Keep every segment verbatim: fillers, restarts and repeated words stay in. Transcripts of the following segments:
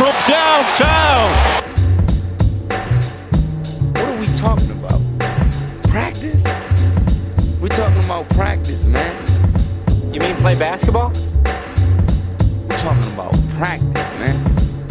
from downtown. What are we talking about? Practice? We're talking about practice, man. You mean play basketball? We're talking about practice, man.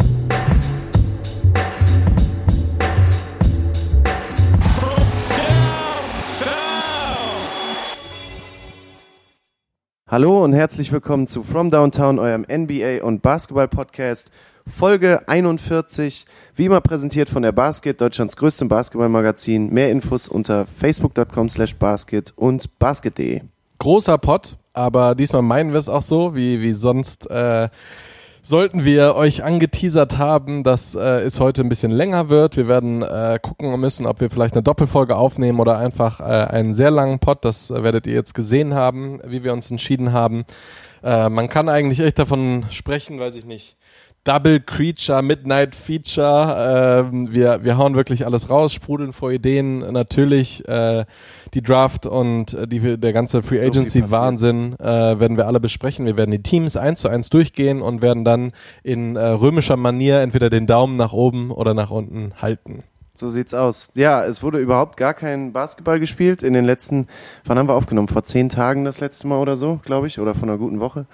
Hallo und herzlich willkommen zu From Downtown, eurem N B A und Basketball-Podcast, Folge einundvierzig, wie immer präsentiert von der Basket, Deutschlands größtem Basketballmagazin. Mehr Infos unter facebook punkt com slash basket und basket punkt de. Großer Pod, aber diesmal meinen wir es auch so, wie, wie sonst äh, sollten wir euch angeteasert haben, dass äh, es heute ein bisschen länger wird. Wir werden äh, gucken müssen, ob wir vielleicht eine Doppelfolge aufnehmen oder einfach äh, einen sehr langen Pod. Das äh, werdet ihr jetzt gesehen haben, wie wir uns entschieden haben. Äh, man kann eigentlich echt davon sprechen, weiß ich nicht, Double Creature, Midnight Feature. Äh, wir, wir hauen wirklich alles raus, sprudeln vor Ideen. Natürlich äh, die Draft und äh, die, der ganze Free So Agency Wahnsinn äh, werden wir alle besprechen. Wir werden die Teams eins zu eins durchgehen und werden dann in äh, römischer Manier entweder den Daumen nach oben oder nach unten halten. So sieht's aus. Ja, es wurde überhaupt gar kein Basketball gespielt in den letzten, wann haben wir aufgenommen? Vor zehn Tagen das letzte Mal oder so, glaube ich, oder vor einer guten Woche.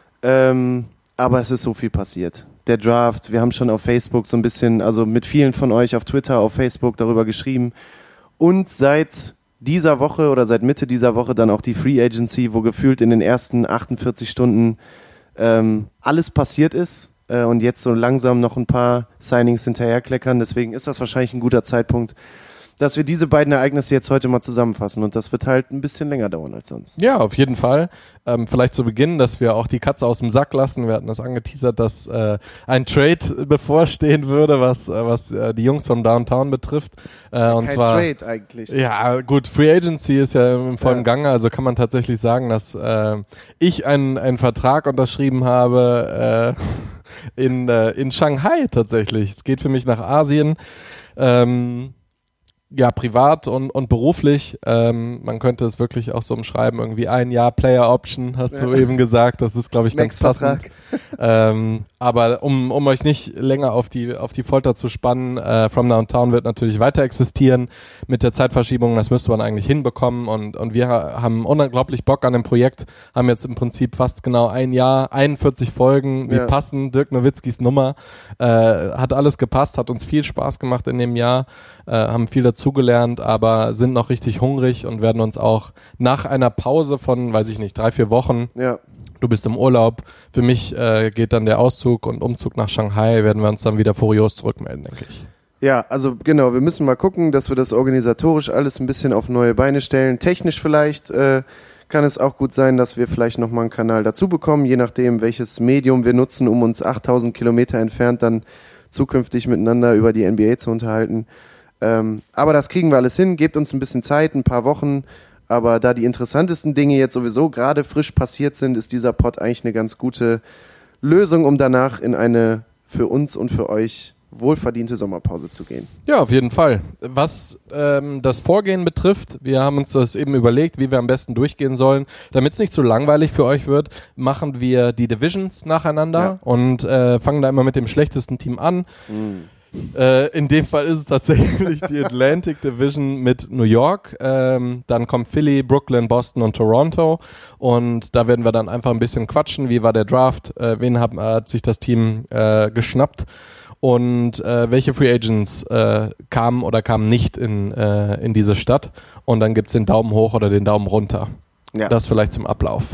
Ähm, aber es ist so viel passiert. Der Draft, wir haben schon auf Facebook so ein bisschen, also mit vielen von euch auf Twitter, auf Facebook darüber geschrieben. Und seit dieser Woche oder seit Mitte dieser Woche dann auch die Free Agency, wo gefühlt in den ersten achtundvierzig Stunden ähm, alles passiert ist äh, und jetzt so langsam noch ein paar Signings hinterherkleckern. Deswegen ist das wahrscheinlich ein guter Zeitpunkt, dass wir diese beiden Ereignisse jetzt heute mal zusammenfassen, und das wird halt ein bisschen länger dauern als sonst. Ja, auf jeden Fall. Ähm, vielleicht zu Beginn, dass wir auch die Katze aus dem Sack lassen. Wir hatten das angeteasert, dass äh, ein Trade bevorstehen würde, was äh, was äh, die Jungs von Downtown betrifft. Äh, Ja, und kein zwar, Trade eigentlich. Ja, gut, Free Agency ist ja im vollen Ja. Gange, also kann man tatsächlich sagen, dass äh, ich einen einen Vertrag unterschrieben habe äh, in äh, in Shanghai tatsächlich. Es geht für mich nach Asien. Ähm, Ja, privat und, und beruflich. Ähm, man könnte es wirklich auch so umschreiben, irgendwie ein Jahr Player Option, hast du Ja. eben gesagt. Das ist, glaube ich, ganz passend. Ähm, aber um, um euch nicht länger auf die, auf die Folter zu spannen, äh, From Downtown wird natürlich weiter existieren mit der Zeitverschiebung. Das müsste man eigentlich hinbekommen. Und, und wir haben unglaublich Bock an dem Projekt, haben jetzt im Prinzip fast genau ein Jahr, einundvierzig Folgen, die Ja. passen. Dirk Nowitzkis Nummer, äh, hat alles gepasst, hat uns viel Spaß gemacht in dem Jahr, äh, haben viel dazugelernt, aber sind noch richtig hungrig und werden uns auch nach einer Pause von, weiß ich nicht, drei, vier Wochen, Ja. du bist im Urlaub, für mich äh, geht dann der Auszug und Umzug nach Shanghai, werden wir uns dann wieder furios zurückmelden, denke ich. Ja, also genau, wir müssen mal gucken, dass wir das organisatorisch alles ein bisschen auf neue Beine stellen. Technisch vielleicht äh, kann es auch gut sein, dass wir vielleicht nochmal einen Kanal dazu bekommen, je nachdem, welches Medium wir nutzen, um uns achttausend Kilometer entfernt dann zukünftig miteinander über die N B A zu unterhalten. Ähm, aber das kriegen wir alles hin, gebt uns ein bisschen Zeit, ein paar Wochen. Aber da die interessantesten Dinge jetzt sowieso gerade frisch passiert sind, ist dieser Pod eigentlich eine ganz gute Lösung, um danach in eine für uns und für euch wohlverdiente Sommerpause zu gehen. Ja, auf jeden Fall. Was ähm, das Vorgehen betrifft, wir haben uns das eben überlegt, wie wir am besten durchgehen sollen. Damit es nicht zu langweilig für euch wird, machen wir die Divisions nacheinander Ja. und äh, fangen da immer mit dem schlechtesten Team an. Mm. Äh, in dem Fall ist es tatsächlich die Atlantic Division mit New York. Ähm, dann kommt Philly, Brooklyn, Boston und Toronto. Und da werden wir dann einfach ein bisschen quatschen. Wie war der Draft? Äh, wen hat, hat sich das Team äh, geschnappt? Und äh, welche Free Agents äh, kamen oder kamen nicht in, äh, in diese Stadt? Und dann gibt's den Daumen hoch oder den Daumen runter. Ja. Das vielleicht zum Ablauf.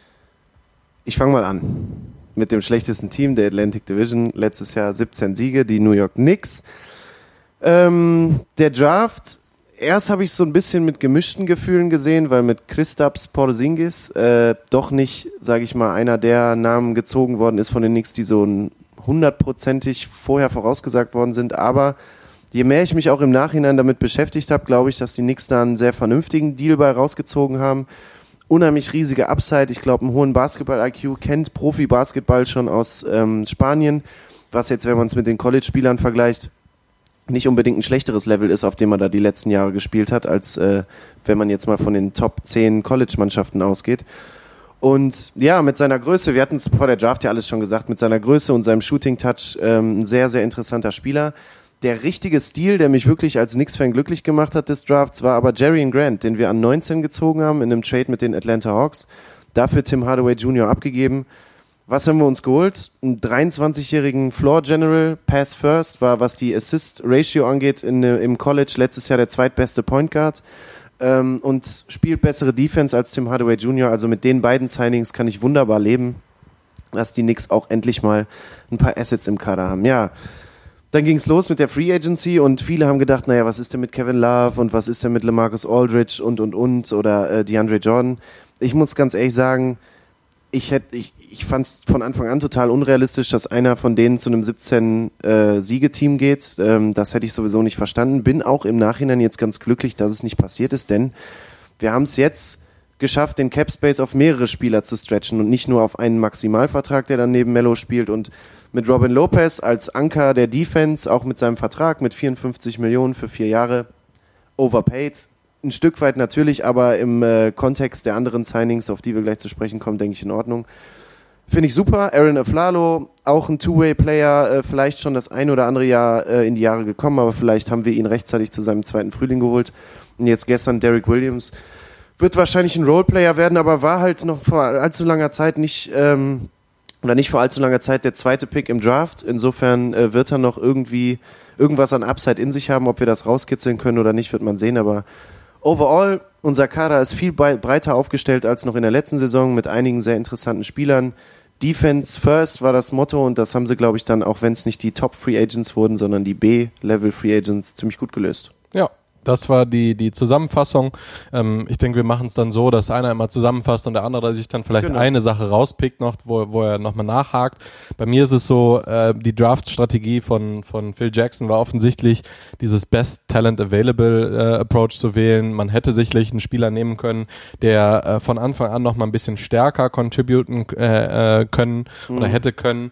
Ich fange mal an mit dem schlechtesten Team der Atlantic Division. Letztes Jahr siebzehn Siege, die New York Knicks. Ähm, der Draft, erst habe ich so ein bisschen mit gemischten Gefühlen gesehen, weil mit Kristaps Porzingis äh, doch nicht, sage ich mal, einer der Namen gezogen worden ist von den Knicks, die so ein hundertprozentig vorher vorausgesagt worden sind. Aber je mehr ich mich auch im Nachhinein damit beschäftigt habe, glaube ich, dass die Knicks da einen sehr vernünftigen Deal bei rausgezogen haben. Unheimlich riesige Upside, ich glaube einen hohen Basketball-I Q, kennt Profi-Basketball schon aus ähm, Spanien, was jetzt, wenn man es mit den College-Spielern vergleicht, nicht unbedingt ein schlechteres Level ist, auf dem er da die letzten Jahre gespielt hat, als äh, wenn man jetzt mal von den Top zehn College-Mannschaften ausgeht. Und ja, mit seiner Größe, wir hatten es vor der Draft ja alles schon gesagt, mit seiner Größe und seinem Shooting-Touch ähm, ein sehr, sehr interessanter Spieler. Der richtige Stil, der mich wirklich als Knicks-Fan glücklich gemacht hat des Drafts, war aber Jerian Grant, den wir an neunzehn gezogen haben in einem Trade mit den Atlanta Hawks. Dafür Tim Hardaway Junior abgegeben. Was haben wir uns geholt? Einen dreiundzwanzigjährigen Floor General, Pass First, war, was die Assist-Ratio angeht, in, im College letztes Jahr der zweitbeste Point Guard. Ähm, und spielt bessere Defense als Tim Hardaway Junior Also mit den beiden Signings kann ich wunderbar leben, dass die Knicks auch endlich mal ein paar Assets im Kader haben. Ja, dann ging es los mit der Free Agency und viele haben gedacht, naja, was ist denn mit Kevin Love und was ist denn mit LaMarcus Aldridge und, und, und oder äh, DeAndre Jordan. Ich muss ganz ehrlich sagen, ich, hätt, ich, ich fand es von Anfang an total unrealistisch, dass einer von denen zu einem siebzehn-Siege-Team geht. Ähm, das hätte ich sowieso nicht verstanden. Bin auch im Nachhinein jetzt ganz glücklich, dass es nicht passiert ist, denn wir haben es jetzt geschafft, den Cap-Space auf mehrere Spieler zu stretchen und nicht nur auf einen Maximalvertrag, der dann neben Melo spielt. Und mit Robin Lopez als Anker der Defense, auch mit seinem Vertrag mit vierundfünfzig Millionen für vier Jahre, overpaid. Ein Stück weit natürlich, aber im äh, Kontext der anderen Signings, auf die wir gleich zu sprechen kommen, denke ich in Ordnung. Finde ich super. Aaron Aflalo, auch ein Two-Way-Player, äh, vielleicht schon das ein oder andere Jahr äh, in die Jahre gekommen, aber vielleicht haben wir ihn rechtzeitig zu seinem zweiten Frühling geholt. Und jetzt gestern Derrick Williams. Wird wahrscheinlich ein Roleplayer werden, aber war halt noch vor allzu langer Zeit nicht, ähm, oder nicht vor allzu langer Zeit der zweite Pick im Draft. Insofern äh, wird er noch irgendwie irgendwas an Upside in sich haben. Ob wir das rauskitzeln können oder nicht, wird man sehen, aber overall, unser Kader ist viel breiter aufgestellt als noch in der letzten Saison mit einigen sehr interessanten Spielern. Defense first war das Motto und das haben sie, glaube ich, dann, auch wenn es nicht die Top-Free Agents wurden, sondern die B-Level-Free Agents, ziemlich gut gelöst. Ja. Das war die die Zusammenfassung. Ähm, ich denke, wir machen es dann so, dass einer immer zusammenfasst und der andere sich dann vielleicht genau. eine Sache rauspickt noch, wo, wo er nochmal nachhakt. Bei mir ist es so, äh, die Draft-Strategie von von Phil Jackson war offensichtlich, dieses Best Talent Available äh, Approach zu wählen. Man hätte sicherlich einen Spieler nehmen können, der äh, von Anfang an nochmal ein bisschen stärker contributen äh, äh, können mhm. oder hätte können.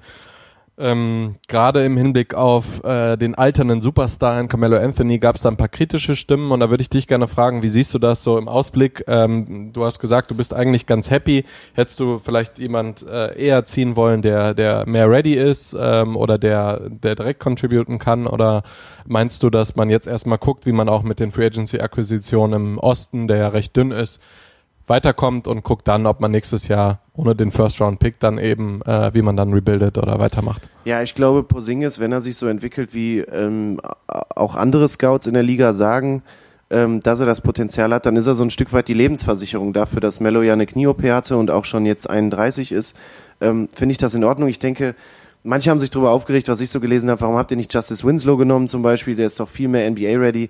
Ähm, gerade im Hinblick auf äh, den alternden Superstar in Carmelo Anthony gab es da ein paar kritische Stimmen und da würde ich dich gerne fragen, wie siehst du das so im Ausblick? Ähm, du hast gesagt, du bist eigentlich ganz happy. Hättest du vielleicht jemand äh, eher ziehen wollen, der der mehr ready ist ähm, oder der der direkt contributen kann? Oder meinst du, dass man jetzt erstmal guckt, wie man auch mit den Free Agency Akquisitionen im Osten, der ja recht dünn ist, weiterkommt und guckt dann, ob man nächstes Jahr ohne den First-Round-Pick dann eben, äh, wie man dann rebuildet oder weitermacht. Ja, ich glaube, Porzingis, wenn er sich so entwickelt, wie ähm, auch andere Scouts in der Liga sagen, ähm, dass er das Potenzial hat, dann ist er so ein Stück weit die Lebensversicherung dafür, dass Melo ja eine Knie-O P hatte und auch schon jetzt einunddreißig ist. Ähm, finde ich das in Ordnung. Ich denke, manche haben sich darüber aufgeregt, was ich so gelesen habe, warum habt ihr nicht Justice Winslow genommen zum Beispiel, der ist doch viel mehr N B A-ready.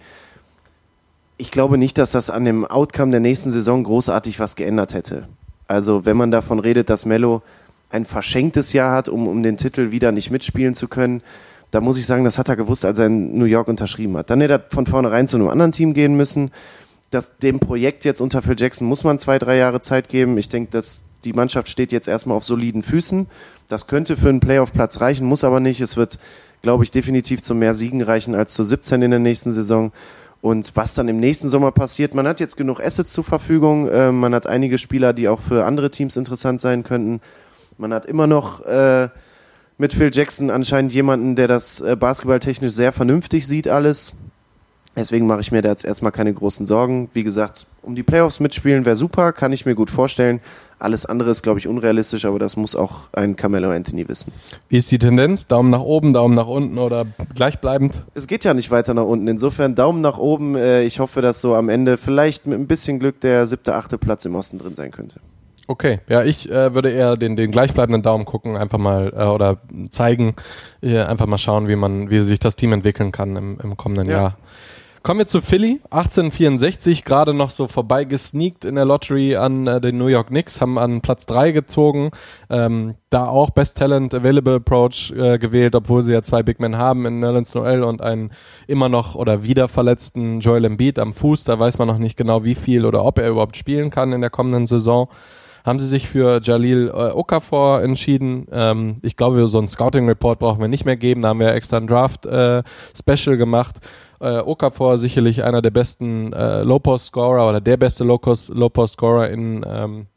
Ich glaube nicht, dass das an dem Outcome der nächsten Saison großartig was geändert hätte. Also wenn man davon redet, dass Melo ein verschenktes Jahr hat, um, um den Titel wieder nicht mitspielen zu können, da muss ich sagen, das hat er gewusst, als er in New York unterschrieben hat. Dann hätte er von vornherein zu einem anderen Team gehen müssen. Das, dem Projekt jetzt unter Phil Jackson muss man zwei, drei Jahre Zeit geben. Ich denke, dass die Mannschaft steht jetzt erstmal auf soliden Füßen. Das könnte für einen Playoff-Platz reichen, muss aber nicht. Es wird, glaube ich, definitiv zu mehr Siegen reichen als zu siebzehn in der nächsten Saison. Und was dann im nächsten Sommer passiert, man hat jetzt genug Assets zur Verfügung, äh, man hat einige Spieler, die auch für andere Teams interessant sein könnten. Man hat immer noch äh, mit Phil Jackson anscheinend jemanden, der das äh, basketballtechnisch sehr vernünftig sieht alles. Deswegen mache ich mir da jetzt erstmal keine großen Sorgen. Wie gesagt, um die Playoffs mitspielen wäre super, kann ich mir gut vorstellen. Alles andere ist, glaube ich, unrealistisch, aber das muss auch ein Carmelo Anthony wissen. Wie ist die Tendenz? Daumen nach oben, Daumen nach unten oder gleichbleibend? Es geht ja nicht weiter nach unten. Insofern Daumen nach oben. Ich hoffe, dass so am Ende vielleicht mit ein bisschen Glück der siebte, achte Platz im Osten drin sein könnte. Okay, ja, ich äh, würde eher den, den gleichbleibenden Daumen gucken, einfach mal äh, oder zeigen, äh, einfach mal schauen, wie man, wie sich das Team entwickeln kann im, im kommenden ja. Jahr. Kommen wir zu Philly, achtzehnhundertvierundsechzig, gerade noch so vorbei gesneakt in der Lottery an äh, den New York Knicks, haben an Platz drei gezogen, ähm, da auch Best Talent Available Approach äh, gewählt, obwohl sie ja zwei Big Men haben in Nerlens Noel und einen immer noch oder wieder verletzten Joel Embiid am Fuß, da weiß man noch nicht genau wie viel oder ob er überhaupt spielen kann in der kommenden Saison. Haben sie sich für Jahlil äh, Okafor entschieden. Ähm, ich glaube, so einen Scouting-Report brauchen wir nicht mehr geben. Da haben wir extra ein Draft-Special äh, gemacht. Äh, Okafor sicherlich einer der besten äh, Low-Post-Scorer oder der beste Low-Post-Scorer in, ähm,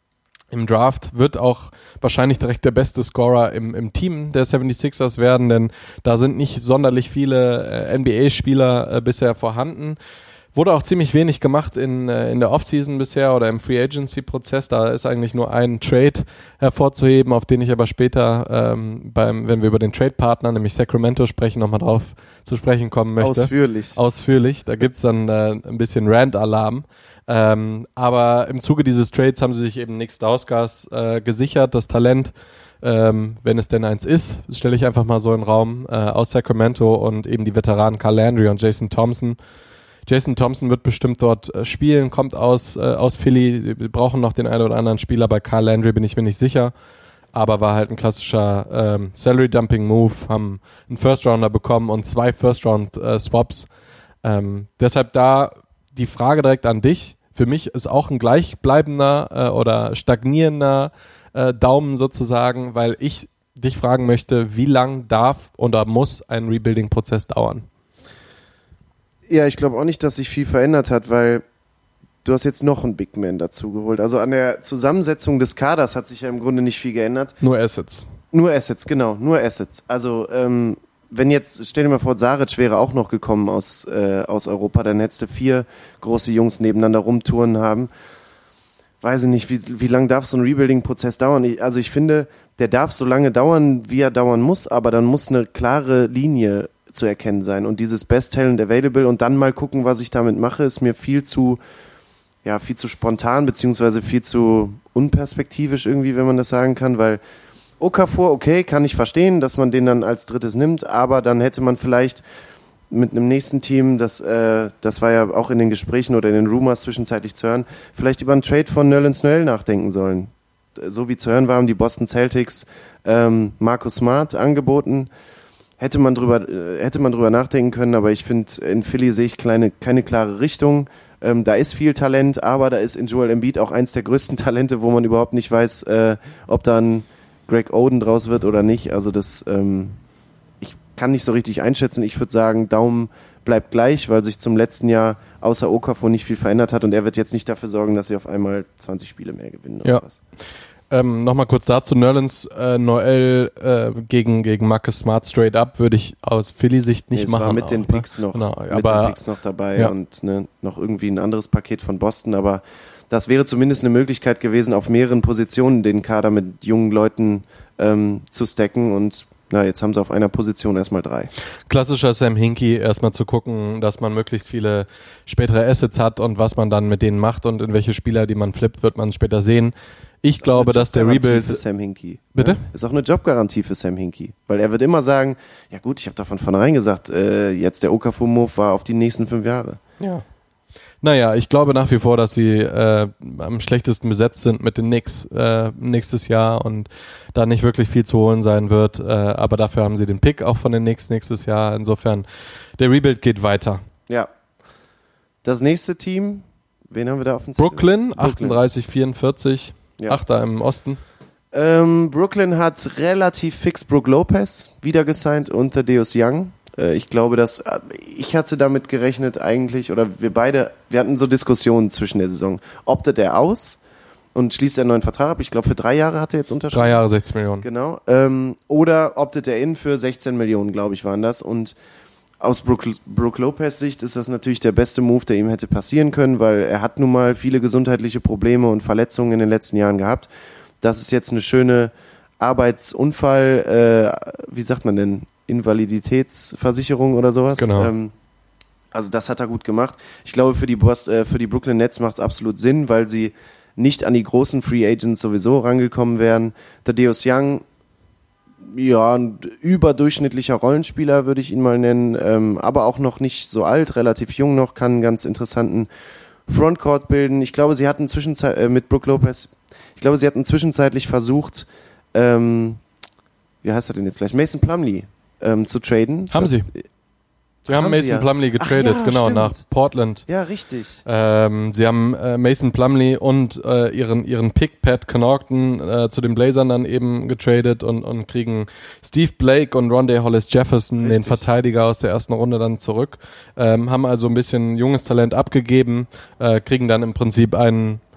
im Draft, wird auch wahrscheinlich direkt der beste Scorer im, im Team der seventy-sixers werden, denn da sind nicht sonderlich viele äh, N B A-Spieler äh, bisher vorhanden. Wurde auch ziemlich wenig gemacht in, äh, in der Offseason bisher oder im Free-Agency-Prozess. Da ist eigentlich nur ein Trade hervorzuheben, auf den ich aber später, ähm, beim, wenn wir über den Trade-Partner, nämlich Sacramento sprechen, nochmal drauf zu sprechen kommen möchte. Ausführlich. Ausführlich. Da gibt's dann äh, ein bisschen Rant-Alarm. Ähm, aber im Zuge dieses Trades haben sie sich eben Nick Stauskas äh, gesichert, das Talent, ähm, wenn es denn eins ist, das stelle ich einfach mal so in den Raum, äh, aus Sacramento und eben die Veteranen Carl Landry und Jason Thompson. Jason Thompson wird bestimmt dort äh, spielen, kommt aus, äh, aus Philly. Wir brauchen noch den einen oder anderen Spieler. Bei Carl Landry bin ich mir nicht sicher. Aber war halt ein klassischer ähm, Salary-Dumping-Move. Haben einen First-Rounder bekommen und zwei First-Round-Swaps. Ähm, deshalb da die Frage direkt an dich. Für mich ist auch ein gleichbleibender äh, oder stagnierender äh, Daumen sozusagen, weil ich dich fragen möchte, wie lang darf oder muss ein Rebuilding-Prozess dauern? Ja, ich glaube auch nicht, dass sich viel verändert hat, weil du hast jetzt noch einen Big Man dazu geholt. Also an der Zusammensetzung des Kaders hat sich ja im Grunde nicht viel geändert. Nur Assets. Nur Assets, genau, nur Assets. Also ähm, wenn jetzt, stell dir mal vor, Saric wäre auch noch gekommen aus, äh, aus Europa, dann hättest du vier große Jungs nebeneinander rumtouren haben. Weiß ich nicht, wie, wie lange darf so ein Rebuilding-Prozess dauern? Ich, also ich finde, der darf so lange dauern, wie er dauern muss, aber dann muss eine klare Linie zu erkennen sein und dieses Best Talent Available und dann mal gucken, was ich damit mache, ist mir viel zu, ja, viel zu spontan, beziehungsweise viel zu unperspektivisch irgendwie, wenn man das sagen kann, weil Okafor, okay, kann ich verstehen, dass man den dann als drittes nimmt, aber dann hätte man vielleicht mit einem nächsten Team, das, äh, das war ja auch in den Gesprächen oder in den Rumors zwischenzeitlich zu hören, vielleicht über einen Trade von Nerlens Noel nachdenken sollen. So wie zu hören war, haben die Boston Celtics ähm, Marcus Smart angeboten. Hätte man drüber, äh, hätte man drüber nachdenken können, aber ich finde, in Philly sehe ich kleine, keine klare Richtung. Ähm, da ist viel Talent, aber da ist in Joel Embiid auch eins der größten Talente, wo man überhaupt nicht weiß, äh, ob dann Greg Oden draus wird oder nicht. Also das, ähm, ich kann nicht so richtig einschätzen. Ich würde sagen, Daumen bleibt gleich, weil sich zum letzten Jahr außer Okafor nicht viel verändert hat und er wird jetzt nicht dafür sorgen, dass sie auf einmal zwanzig Spiele mehr gewinnen oder ja. was. Ähm, Nochmal kurz dazu, Nerlens äh, Noel äh, gegen, gegen Marcus Smart straight up würde ich aus Philly-Sicht nicht nee, es machen. war mit auch, den ne? Picks noch, genau, mit aber, den Picks noch dabei ja. und ne, noch irgendwie ein anderes Paket von Boston, aber das wäre zumindest eine Möglichkeit gewesen, auf mehreren Positionen den Kader mit jungen Leuten ähm, zu stacken und na, jetzt haben sie auf einer Position erstmal drei. Klassischer Sam Hinkie, erstmal zu gucken, dass man möglichst viele spätere Assets hat und was man dann mit denen macht und in welche Spieler, die man flippt, wird man später sehen. Ich glaube, dass der Rebuild... für Sam Hinkie. Bitte? Ne? Ist auch eine Jobgarantie für Sam Hinkie. Weil er wird immer sagen, ja gut, ich habe doch von vornherein gesagt, äh, jetzt der Okafor-Move war auf die nächsten fünf Jahre. Ja. Naja, ich glaube nach wie vor, dass sie äh, am schlechtesten besetzt sind mit den Knicks äh, nächstes Jahr und da nicht wirklich viel zu holen sein wird. Äh, aber dafür haben sie den Pick auch von den Knicks nächstes Jahr. Insofern, der Rebuild geht weiter. Ja. Das nächste Team, wen haben wir da auf dem Zettel? Brooklyn, achtunddreißig vierundvierzig, ja. Achter im Osten. Ähm, Brooklyn hat relativ fix Brook Lopez wieder gesigned und Thaddeus Young. Ich glaube, dass ich hatte damit gerechnet eigentlich, oder wir beide, wir hatten so Diskussionen zwischen der Saison. Optet er aus und schließt einen neuen Vertrag ab? Ich glaube, für drei Jahre hat er jetzt unterschrieben. Drei Jahre, sechzehn Millionen. Genau. Ähm, oder optet er in für sechzehn Millionen, glaube ich, waren das. Und aus Brook, Brook Lopez Sicht ist das natürlich der beste Move, der ihm hätte passieren können, weil er hat nun mal viele gesundheitliche Probleme und Verletzungen in den letzten Jahren gehabt. Das ist jetzt eine schöne Arbeitsunfall, äh, wie sagt man denn? Invaliditätsversicherung oder sowas. Genau. Ähm, also das hat er gut gemacht. Ich glaube, für die, Bost, äh, für die Brooklyn Nets macht es absolut Sinn, weil sie nicht an die großen Free Agents sowieso rangekommen wären. Thaddeus Young, ja, ein überdurchschnittlicher Rollenspieler, würde ich ihn mal nennen, ähm, aber auch noch nicht so alt, relativ jung noch, kann einen ganz interessanten Frontcourt bilden. Ich glaube, sie hatten zwischenzeit äh, mit Brook Lopez, ich glaube, sie hatten zwischenzeitlich versucht, ähm, wie heißt er denn jetzt gleich? Mason Plumlee ähm, zu traden. Haben das, sie. Sie haben, haben Mason sie, ja. Plumlee getradet, ja, genau, stimmt. nach Portland. Ja, richtig. Ähm, sie haben äh, Mason Plumlee und äh, ihren ihren Pick Pat Connaughton äh, zu den Blazern dann eben getradet und und kriegen Steve Blake und Rondé Hollis Jefferson, richtig, den Verteidiger aus der ersten Runde, dann zurück. Ähm, haben also ein bisschen junges Talent abgegeben, äh, kriegen dann im Prinzip einen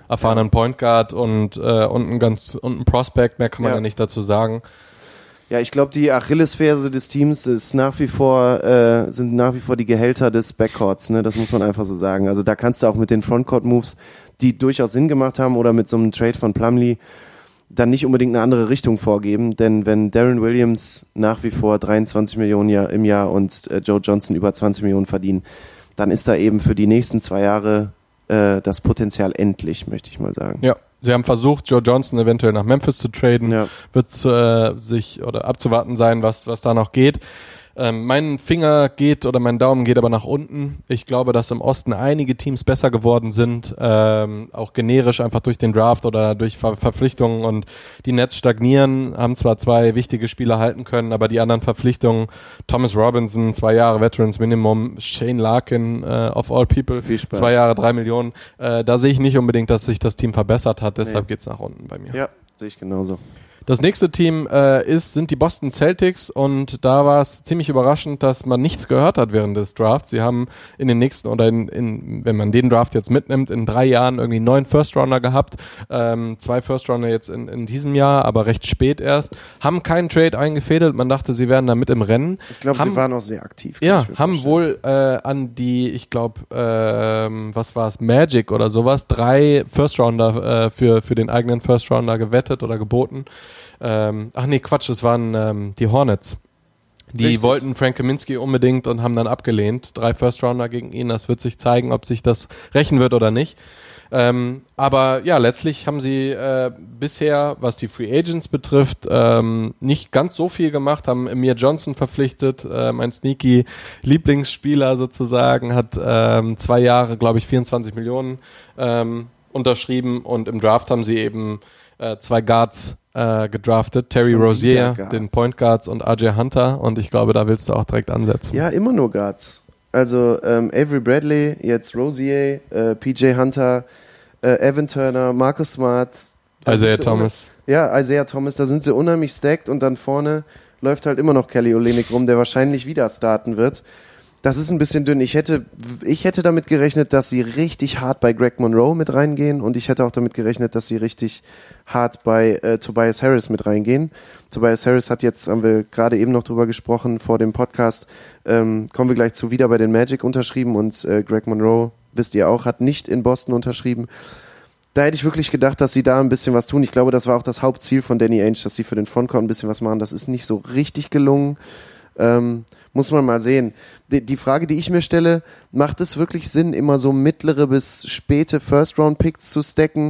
erfahrenen Point Guard und, äh, und ein ganz und ein Prospect, mehr kann man ja, ja nicht dazu sagen. Ja, ich glaube, die Achillesferse des Teams ist nach wie vor, äh, sind nach wie vor die Gehälter des Backcourts, ne? Das muss man einfach so sagen. Also da kannst du auch mit den Frontcourt-Moves, die durchaus Sinn gemacht haben, oder mit so einem Trade von Plumlee, dann nicht unbedingt eine andere Richtung vorgeben, denn wenn Deron Williams nach wie vor dreiundzwanzig Millionen im Jahr und äh, Joe Johnson über zwanzig Millionen verdienen, dann ist da eben für die nächsten zwei Jahre äh, das Potenzial endlich, möchte ich mal sagen. Ja. Sie haben versucht, Joe Johnson eventuell nach Memphis zu traden. Ja. Wird äh, sich oder abzuwarten sein, was was da noch geht. Ähm, mein Finger geht oder mein Daumen geht aber nach unten. Ich glaube, dass im Osten einige Teams besser geworden sind, ähm, auch generisch einfach durch den Draft oder durch Ver- Verpflichtungen, und die Nets stagnieren, haben zwar zwei wichtige Spieler halten können, aber die anderen Verpflichtungen, Thomas Robinson, zwei Jahre Veterans Minimum, Shane Larkin, äh, of all people, Viel Spaß. zwei Jahre, drei Millionen, äh, da sehe ich nicht unbedingt, dass sich das Team verbessert hat, deshalb nee. geht's nach unten bei mir. Ja, sehe ich genauso. Das nächste Team äh, ist, sind die Boston Celtics, und da war es ziemlich überraschend, dass man nichts gehört hat während des Drafts. Sie haben in den nächsten, oder in, in, wenn man den Draft jetzt mitnimmt, in drei Jahren irgendwie neun First-Rounder gehabt, ähm, zwei First-Rounder jetzt in, in diesem Jahr, aber recht spät erst, haben keinen Trade eingefädelt, man dachte, sie wären da mit im Rennen. Ich glaube, sie waren auch sehr aktiv. Ja, haben wohl äh, an die, ich glaube, ähm, was war es, Magic oder sowas, drei First-Rounder äh, für, für den eigenen First-Rounder gewettet oder geboten. Ähm, ach nee, Quatsch, das waren ähm, die Hornets. Die Richtig. wollten Frank Kaminsky unbedingt und haben dann abgelehnt. Drei First-Rounder gegen ihn, das wird sich zeigen, ob sich das rächen wird oder nicht. Ähm, aber ja, letztlich haben sie äh, bisher, was die Free Agents betrifft, ähm, nicht ganz so viel gemacht, haben Amir Johnson verpflichtet, äh, mein sneaky Lieblingsspieler sozusagen, hat ähm, zwei Jahre, glaube ich, vierundzwanzig Millionen ähm, unterschrieben, und im Draft haben sie eben äh, zwei Guards äh, gedraftet, Terry Schon Rozier, den Point Guards, und R J Hunter, und ich glaube, da willst du auch direkt ansetzen. Ja, immer nur Guards. Also ähm, Avery Bradley, jetzt Rozier, äh, P J Hunter, äh, Evan Turner, Marcus Smart. Isaiah Thomas. Un- ja, Isaiah Thomas, da sind sie unheimlich stacked, und dann vorne läuft halt immer noch Kelly Olynyk rum, der wahrscheinlich wieder starten wird. Das ist ein bisschen dünn. Ich hätte, ich hätte damit gerechnet, dass sie richtig hart bei Greg Monroe mit reingehen, und ich hätte auch damit gerechnet, dass sie richtig hart bei äh, Tobias Harris mit reingehen. Tobias Harris hat jetzt, haben wir gerade eben noch drüber gesprochen vor dem Podcast, ähm, kommen wir gleich zu, wieder bei den Magic unterschrieben, und äh, Greg Monroe, wisst ihr auch, hat nicht in Boston unterschrieben. Da hätte ich wirklich gedacht, dass sie da ein bisschen was tun. Ich glaube, das war auch das Hauptziel von Danny Ainge, dass sie für den Frontcourt ein bisschen was machen. Das ist nicht so richtig gelungen. Ähm, muss man mal sehen. Die, die Frage, die ich mir stelle, macht es wirklich Sinn, immer so mittlere bis späte First-Round-Picks zu stacken?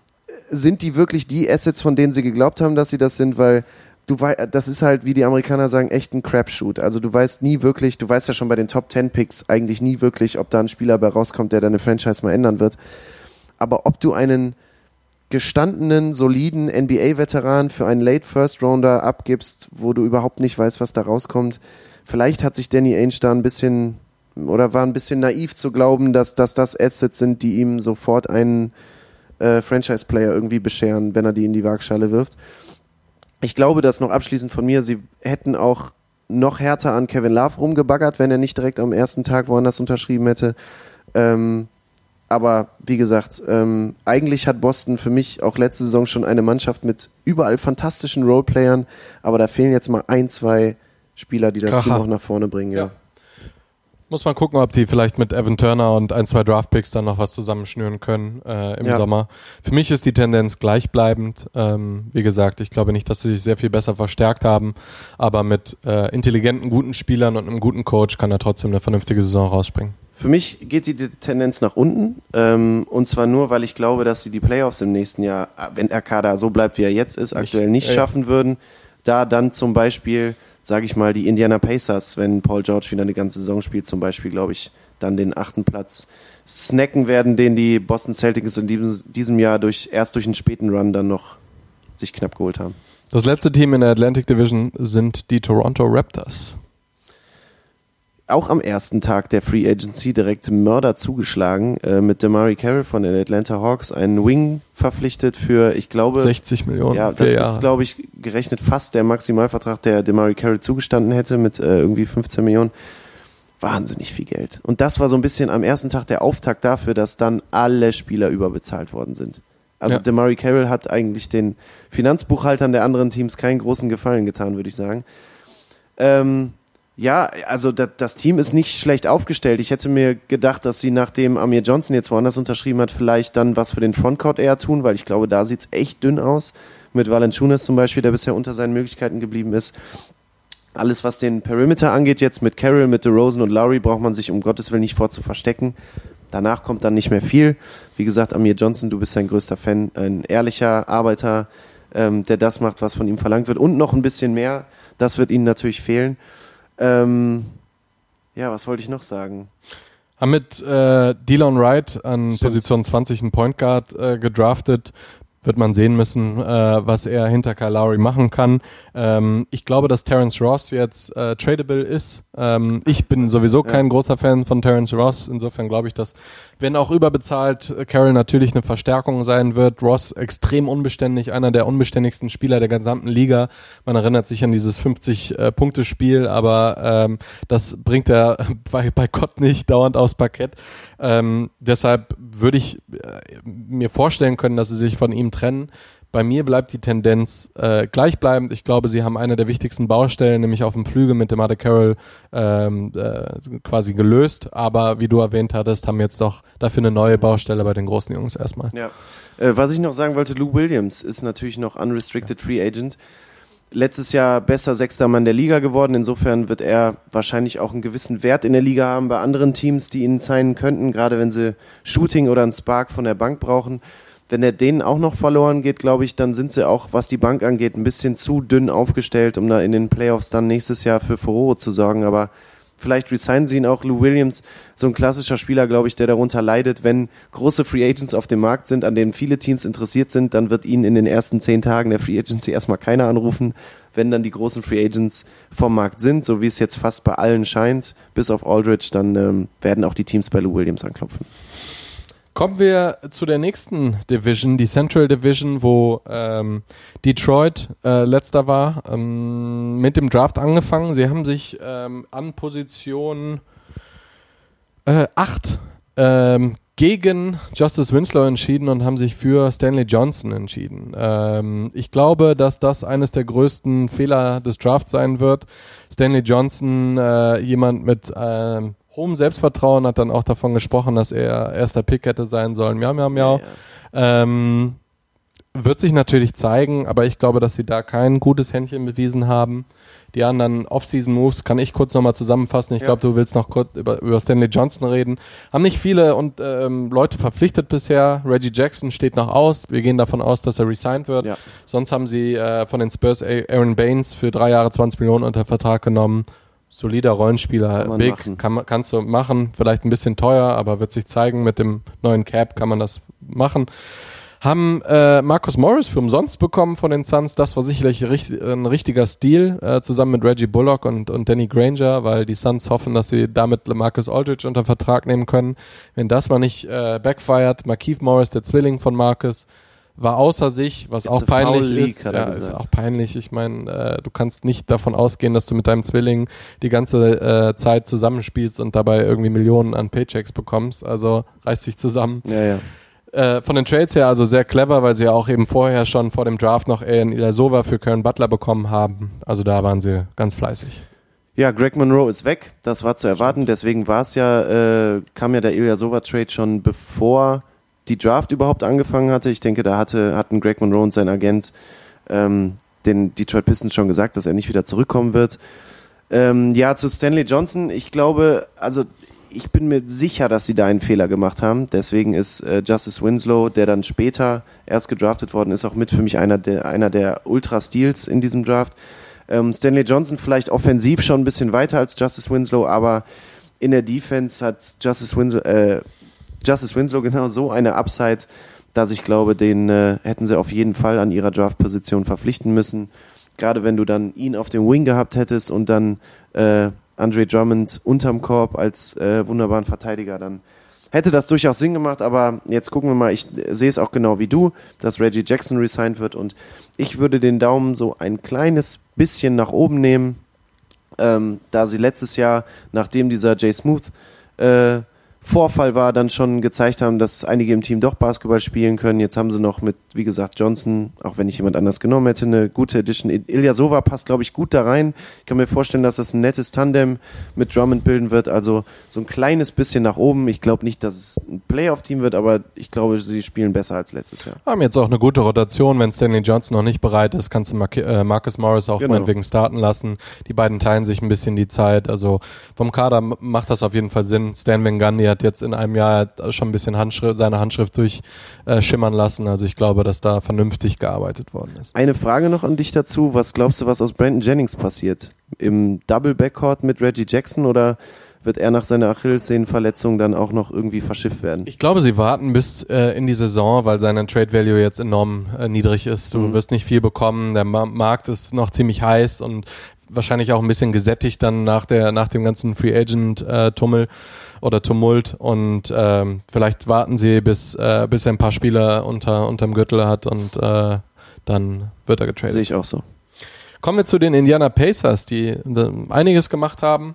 Sind die wirklich die Assets, von denen sie geglaubt haben, dass sie das sind? Weil du wei- das ist halt, wie die Amerikaner sagen, echt ein Crapshoot. Also du weißt nie wirklich, du weißt ja schon bei den Top zehn Picks eigentlich nie wirklich, ob da ein Spieler bei rauskommt, der deine Franchise mal ändern wird. Aber ob du einen gestandenen, soliden N B A-Veteran für einen Late First Rounder abgibst, wo du überhaupt nicht weißt, was da rauskommt. Vielleicht hat sich Danny Ainge da ein bisschen, oder war ein bisschen naiv zu glauben, dass, dass das Assets sind, die ihm sofort einen äh, Franchise-Player irgendwie bescheren, wenn er die in die Waagschale wirft. Ich glaube, dass noch abschließend von mir, sie hätten auch noch härter an Kevin Love rumgebaggert, wenn er nicht direkt am ersten Tag woanders unterschrieben hätte. Ähm, Aber wie gesagt, ähm, eigentlich hat Boston für mich auch letzte Saison schon eine Mannschaft mit überall fantastischen Roleplayern, aber da fehlen jetzt mal ein, zwei Spieler, die das Aha. Team auch nach vorne bringen. Ja. Ja. Muss man gucken, ob die vielleicht mit Evan Turner und ein, zwei Draftpicks dann noch was zusammenschnüren können äh, im Ja. Sommer. Für mich ist die Tendenz gleichbleibend. Ähm, wie gesagt, ich glaube nicht, dass sie sich sehr viel besser verstärkt haben, aber mit äh, intelligenten, guten Spielern und einem guten Coach kann er trotzdem eine vernünftige Saison rausspringen. Für mich geht die Tendenz nach unten, ähm, und zwar nur, weil ich glaube, dass sie die Playoffs im nächsten Jahr, wenn der Kader so bleibt, wie er jetzt ist, aktuell nicht ey. schaffen würden. Da dann zum Beispiel, sage ich mal, die Indiana Pacers, wenn Paul George wieder eine ganze Saison spielt, zum Beispiel, glaube ich, dann den achten Platz snacken werden, den die Boston Celtics in diesem, diesem Jahr durch erst durch einen späten Run dann noch sich knapp geholt haben. Das letzte Team in der Atlantic Division sind die Toronto Raptors. Auch am ersten Tag der Free Agency direkt Mörder zugeschlagen, äh, mit DeMarre Carroll von den Atlanta Hawks, einen Wing verpflichtet für, ich glaube... sechzig Millionen. Ja, das Jahre. ist, glaube ich, gerechnet fast der Maximalvertrag, der DeMarre Carroll zugestanden hätte, mit äh, irgendwie fünfzehn Millionen. Wahnsinnig viel Geld. Und das war so ein bisschen am ersten Tag der Auftakt dafür, dass dann alle Spieler überbezahlt worden sind. Also Ja. DeMarre Carroll hat eigentlich den Finanzbuchhaltern der anderen Teams keinen großen Gefallen getan, würde ich sagen. Ähm, ja, also das, das Team ist nicht schlecht aufgestellt. Ich hätte mir gedacht, dass sie, nachdem Amir Johnson jetzt woanders unterschrieben hat, vielleicht dann was für den Frontcourt eher tun, weil ich glaube, da sieht's echt dünn aus. Mit Valanciunas zum Beispiel, der bisher unter seinen Möglichkeiten geblieben ist. Alles, was den Perimeter angeht, jetzt mit Carroll, mit DeRozan und Lowry, braucht man sich um Gottes Willen nicht vor zu verstecken. Danach kommt dann nicht mehr viel. Wie gesagt, Amir Johnson, du bist sein größter Fan, ein ehrlicher Arbeiter, ähm, der das macht, was von ihm verlangt wird und noch ein bisschen mehr. Das wird ihnen natürlich fehlen. Ähm, ja, was wollte ich noch sagen? Haben mit äh, Delon Wright an Stimmt. Position zwanzig einen Point Guard äh, gedraftet. Wird man sehen müssen, äh, was er hinter Kyle Lowry machen kann. Ähm, ich glaube, dass Terrence Ross jetzt äh, tradable ist. Ähm, ich bin sowieso kein Ja. großer Fan von Terrence Ross. Insofern glaube ich, dass, wenn auch überbezahlt, Carroll natürlich eine Verstärkung sein wird. Ross extrem unbeständig, einer der unbeständigsten Spieler der gesamten Liga. Man erinnert sich an dieses fünfzig-Punkte-Spiel, aber ähm, das bringt er bei, bei Gott nicht dauernd aufs Parkett. Ähm, deshalb würde ich äh, mir vorstellen können, dass sie sich von ihm trennen. Bei mir bleibt die Tendenz äh, gleichbleibend. Ich glaube, sie haben eine der wichtigsten Baustellen, nämlich auf dem Flügel mit DeMar Carroll ähm, äh, quasi gelöst. Aber wie du erwähnt hattest, haben jetzt doch dafür eine neue Baustelle bei den großen Jungs erstmal. Ja. Äh, was ich noch sagen wollte, Lou Williams ist natürlich noch unrestricted free agent. Letztes Jahr bester sechster Mann der Liga geworden. Insofern wird er wahrscheinlich auch einen gewissen Wert in der Liga haben bei anderen Teams, die ihn signen könnten, gerade wenn sie Shooting oder einen Spark von der Bank brauchen. Wenn er denen auch noch verloren geht, glaube ich, dann sind sie auch, was die Bank angeht, ein bisschen zu dünn aufgestellt, um da in den Playoffs dann nächstes Jahr für Furore zu sorgen. Aber vielleicht resignen sie ihn auch. Lou Williams, so ein klassischer Spieler, glaube ich, der darunter leidet. Wenn große Free Agents auf dem Markt sind, an denen viele Teams interessiert sind, dann wird ihn in den ersten zehn Tagen der Free Agency erstmal keiner anrufen. Wenn dann die großen Free Agents vom Markt sind, so wie es jetzt fast bei allen scheint, bis auf Aldridge, dann ähm, werden auch die Teams bei Lou Williams anklopfen. Kommen wir zu der nächsten Division, die Central Division, wo ähm, Detroit äh, letzter war, ähm, mit dem Draft angefangen. Sie haben sich ähm, an Position äh, acht ähm, gegen Justice Winslow entschieden und haben sich für Stanley Johnson entschieden. Ähm, ich glaube, dass das eines der größten Fehler des Drafts sein wird. Stanley Johnson, äh, jemand mit ähm, hohem Selbstvertrauen, hat dann auch davon gesprochen, dass er erster Pick hätte sein sollen. Miau, miau, miau. Ja, ja. Ähm, wird sich natürlich zeigen, aber ich glaube, dass sie da kein gutes Händchen bewiesen haben. Die anderen Off-Season-Moves kann ich kurz nochmal zusammenfassen. Ich Ja. glaube, du willst noch kurz über, über Stanley Johnson reden. Haben nicht viele und ähm, Leute verpflichtet bisher. Reggie Jackson steht noch aus. Wir gehen davon aus, dass er resigned wird. Ja. Sonst haben sie äh, von den Spurs Aaron Baines für drei Jahre zwanzig Millionen unter Vertrag genommen. Solider Rollenspieler, Kann man big, machen. kann man, kannst du machen, vielleicht ein bisschen teuer, aber wird sich zeigen, mit dem neuen Cap kann man das machen. Haben äh, Marcus Morris für umsonst bekommen von den Suns, das war sicherlich richtig, ein richtiger Stil, äh, zusammen mit Reggie Bullock und, und Danny Granger, weil die Suns hoffen, dass sie damit LaMarcus Aldridge unter Vertrag nehmen können. Wenn das mal nicht äh, backfired, Markieff Morris, der Zwilling von Marcus, war außer sich, was It's auch a foul peinlich league, ist. hat er Ja, ist gesagt. auch peinlich. Ich meine, äh, du kannst nicht davon ausgehen, dass du mit deinem Zwilling die ganze äh, Zeit zusammenspielst und dabei irgendwie Millionen an Paychecks bekommst. Also reißt dich zusammen. Ja, ja. Äh, von den Trades her also sehr clever, weil sie ja auch eben vorher schon vor dem Draft noch Ian Ilyasova für Karen Butler bekommen haben. Also da waren sie ganz fleißig. Ja, Greg Monroe ist weg, das war zu erwarten, deswegen war es ja, äh, kam ja der Ilyasova-Trade schon bevor die Draft überhaupt angefangen hatte. Ich denke, da hatte, hatten Greg Monroe und sein Agent ähm, den Detroit Pistons schon gesagt, dass er nicht wieder zurückkommen wird. Ähm, ja, zu Stanley Johnson, ich glaube, also ich bin mir sicher, dass sie da einen Fehler gemacht haben, deswegen ist äh, Justice Winslow, der dann später erst gedraftet worden ist, auch mit für mich einer der, einer der Ultra-Steals in diesem Draft. Ähm, Stanley Johnson vielleicht offensiv schon ein bisschen weiter als Justice Winslow, aber in der Defense hat Justice Winslow, äh, Justice Winslow genau so eine Upside, dass ich glaube, den äh, hätten sie auf jeden Fall an ihrer Draft-Position verpflichten müssen. Gerade wenn du dann ihn auf dem Wing gehabt hättest und dann äh, Andre Drummond unterm Korb als äh, wunderbaren Verteidiger, dann hätte das durchaus Sinn gemacht, aber jetzt gucken wir mal, ich sehe es auch genau wie du, dass Reggie Jackson resigned wird und ich würde den Daumen so ein kleines bisschen nach oben nehmen, ähm, da sie letztes Jahr, nachdem dieser Jay Smooth äh, Vorfall war, dann schon gezeigt haben, dass einige im Team doch Basketball spielen können. Jetzt haben sie noch mit, wie gesagt, Johnson, auch wenn ich jemand anders genommen hätte, eine gute Addition. Ilyasova passt, glaube ich, gut da rein. Ich kann mir vorstellen, dass das ein nettes Tandem mit Drummond bilden wird. Also so ein kleines bisschen nach oben. Ich glaube nicht, dass es ein Playoff-Team wird, aber ich glaube, sie spielen besser als letztes Jahr. Haben jetzt auch eine gute Rotation. Wenn Stanley Johnson noch nicht bereit ist, kannst du Mar- äh, Marcus Morris auch Genau. meinetwegen starten lassen. Die beiden teilen sich ein bisschen die Zeit. Also vom Kader m- macht das auf jeden Fall Sinn. Stan Van Gundy hat jetzt in einem Jahr schon ein bisschen Handschrift, seine Handschrift durchschimmern äh, lassen. Also ich glaube, dass da vernünftig gearbeitet worden ist. Eine Frage noch an dich dazu. Was glaubst du, was aus Brandon Jennings passiert? Im Double Backcourt mit Reggie Jackson oder wird er nach seiner Achillessehnenverletzung dann auch noch irgendwie verschifft werden? Ich glaube, sie warten bis äh, in die Saison, weil sein Trade Value jetzt enorm äh, niedrig ist. Du mhm. wirst nicht viel bekommen. Der Ma- Markt ist noch ziemlich heiß und wahrscheinlich auch ein bisschen gesättigt dann nach der nach dem ganzen Free Agent äh, Tummel oder Tumult und ähm, vielleicht warten sie bis äh, bis er ein paar Spieler unter unterm Gürtel hat und äh, dann wird er getradet. Sehe ich auch so. Kommen wir zu den Indiana Pacers, die äh, einiges gemacht haben.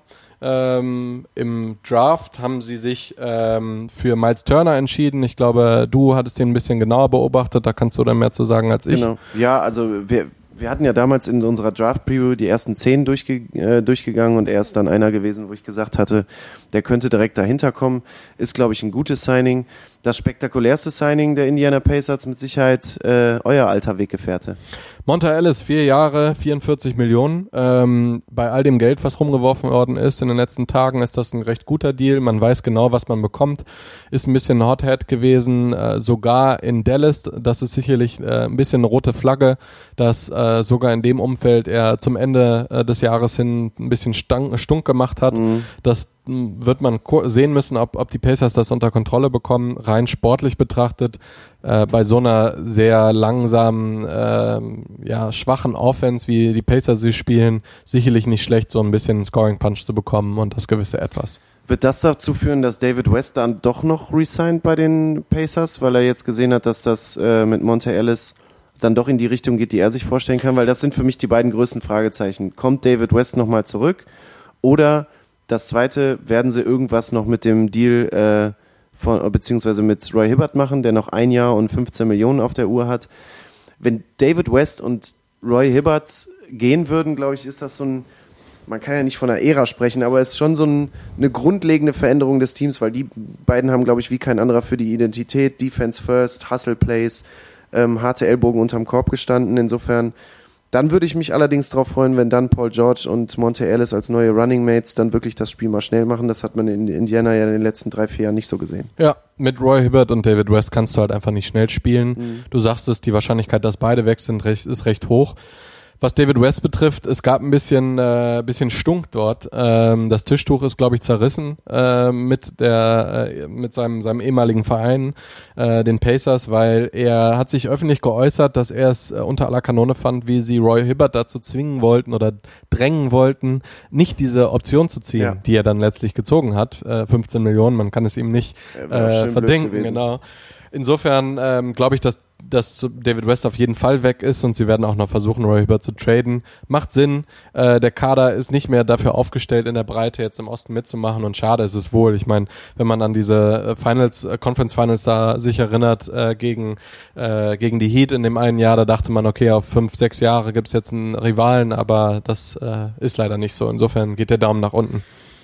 Ähm, im Draft haben sie sich ähm, für Miles Turner entschieden. Ich glaube, du hattest den ein bisschen genauer beobachtet, da kannst du dann mehr zu sagen als ich. Genau. Ja, also wir Wir hatten ja damals in unserer Draft-Preview die ersten zehn durchge äh, durchgegangen und er ist dann einer gewesen, wo ich gesagt hatte, der könnte direkt dahinter kommen. Ist, glaube ich, ein gutes Signing. Das spektakulärste Signing der Indiana Pacers mit Sicherheit äh, euer alter Weggefährte. Monta Ellis, vier Jahre, vierundvierzig Millionen. Ähm, bei all dem Geld, was rumgeworfen worden ist in den letzten Tagen, ist das ein recht guter Deal. Man weiß genau, was man bekommt. Ist ein bisschen Hothead gewesen, äh, sogar in Dallas. Das ist sicherlich äh, ein bisschen eine rote Flagge, dass äh, sogar in dem Umfeld er zum Ende äh, des Jahres hin ein bisschen stank, stunk gemacht hat. Mhm. Das wird man sehen müssen, ob, ob die Pacers das unter Kontrolle bekommen, rein sportlich betrachtet, äh, bei so einer sehr langsamen, äh, ja, schwachen Offense, wie die Pacers sie spielen, sicherlich nicht schlecht, so ein bisschen Scoring-Punch zu bekommen und das gewisse Etwas. Wird das dazu führen, dass David West dann doch noch resigned bei den Pacers, weil er jetzt gesehen hat, dass das äh, mit Monta Ellis dann doch in die Richtung geht, die er sich vorstellen kann? Weil das sind für mich die beiden größten Fragezeichen. Kommt David West nochmal zurück oder das zweite, werden sie irgendwas noch mit dem Deal äh, von, beziehungsweise mit Roy Hibbert machen, der noch ein Jahr und fünfzehn Millionen auf der Uhr hat. Wenn David West und Roy Hibbert gehen würden, glaube ich, ist das so ein, man kann ja nicht von einer Ära sprechen, aber es ist schon so ein, eine grundlegende Veränderung des Teams, weil die beiden haben, glaube ich, wie kein anderer für die Identität, Defense First, Hustle Plays, ähm, harte Ellbogen unterm Korb gestanden. Insofern, dann würde ich mich allerdings darauf freuen, wenn dann Paul George und Monta Ellis als neue Running Mates dann wirklich das Spiel mal schnell machen. Das hat man in Indiana ja in den letzten drei, vier Jahren nicht so gesehen. Ja, mit Roy Hibbert und David West kannst du halt einfach nicht schnell spielen. Mhm. Du sagst es, die Wahrscheinlichkeit, dass beide weg sind, ist recht hoch. Was David West betrifft, es gab ein bisschen äh, bisschen Stunk dort. Ähm, das Tischtuch ist, glaube ich, zerrissen äh, mit der äh, mit seinem seinem ehemaligen Verein, äh, den Pacers, weil er hat sich öffentlich geäußert, dass er es äh, unter aller Kanone fand, wie sie Roy Hibbert dazu zwingen wollten oder drängen wollten, nicht diese Option zu ziehen, ja. die er dann letztlich gezogen hat. Äh, fünfzehn Millionen, man kann es ihm nicht äh, verdinken. Genau. Insofern ähm, glaube ich, dass dass David West auf jeden Fall weg ist und sie werden auch noch versuchen, Roy Hibbert zu traden. Macht Sinn. Äh, der Kader ist nicht mehr dafür aufgestellt, in der Breite jetzt im Osten mitzumachen und schade ist es wohl. Ich meine, wenn man an diese Finals, Conference Finals da sich erinnert, äh, gegen äh, gegen die Heat in dem einen Jahr, da dachte man, okay, auf fünf, sechs Jahre gibt's jetzt einen Rivalen, aber das äh, ist leider nicht so. Insofern geht der Daumen nach unten.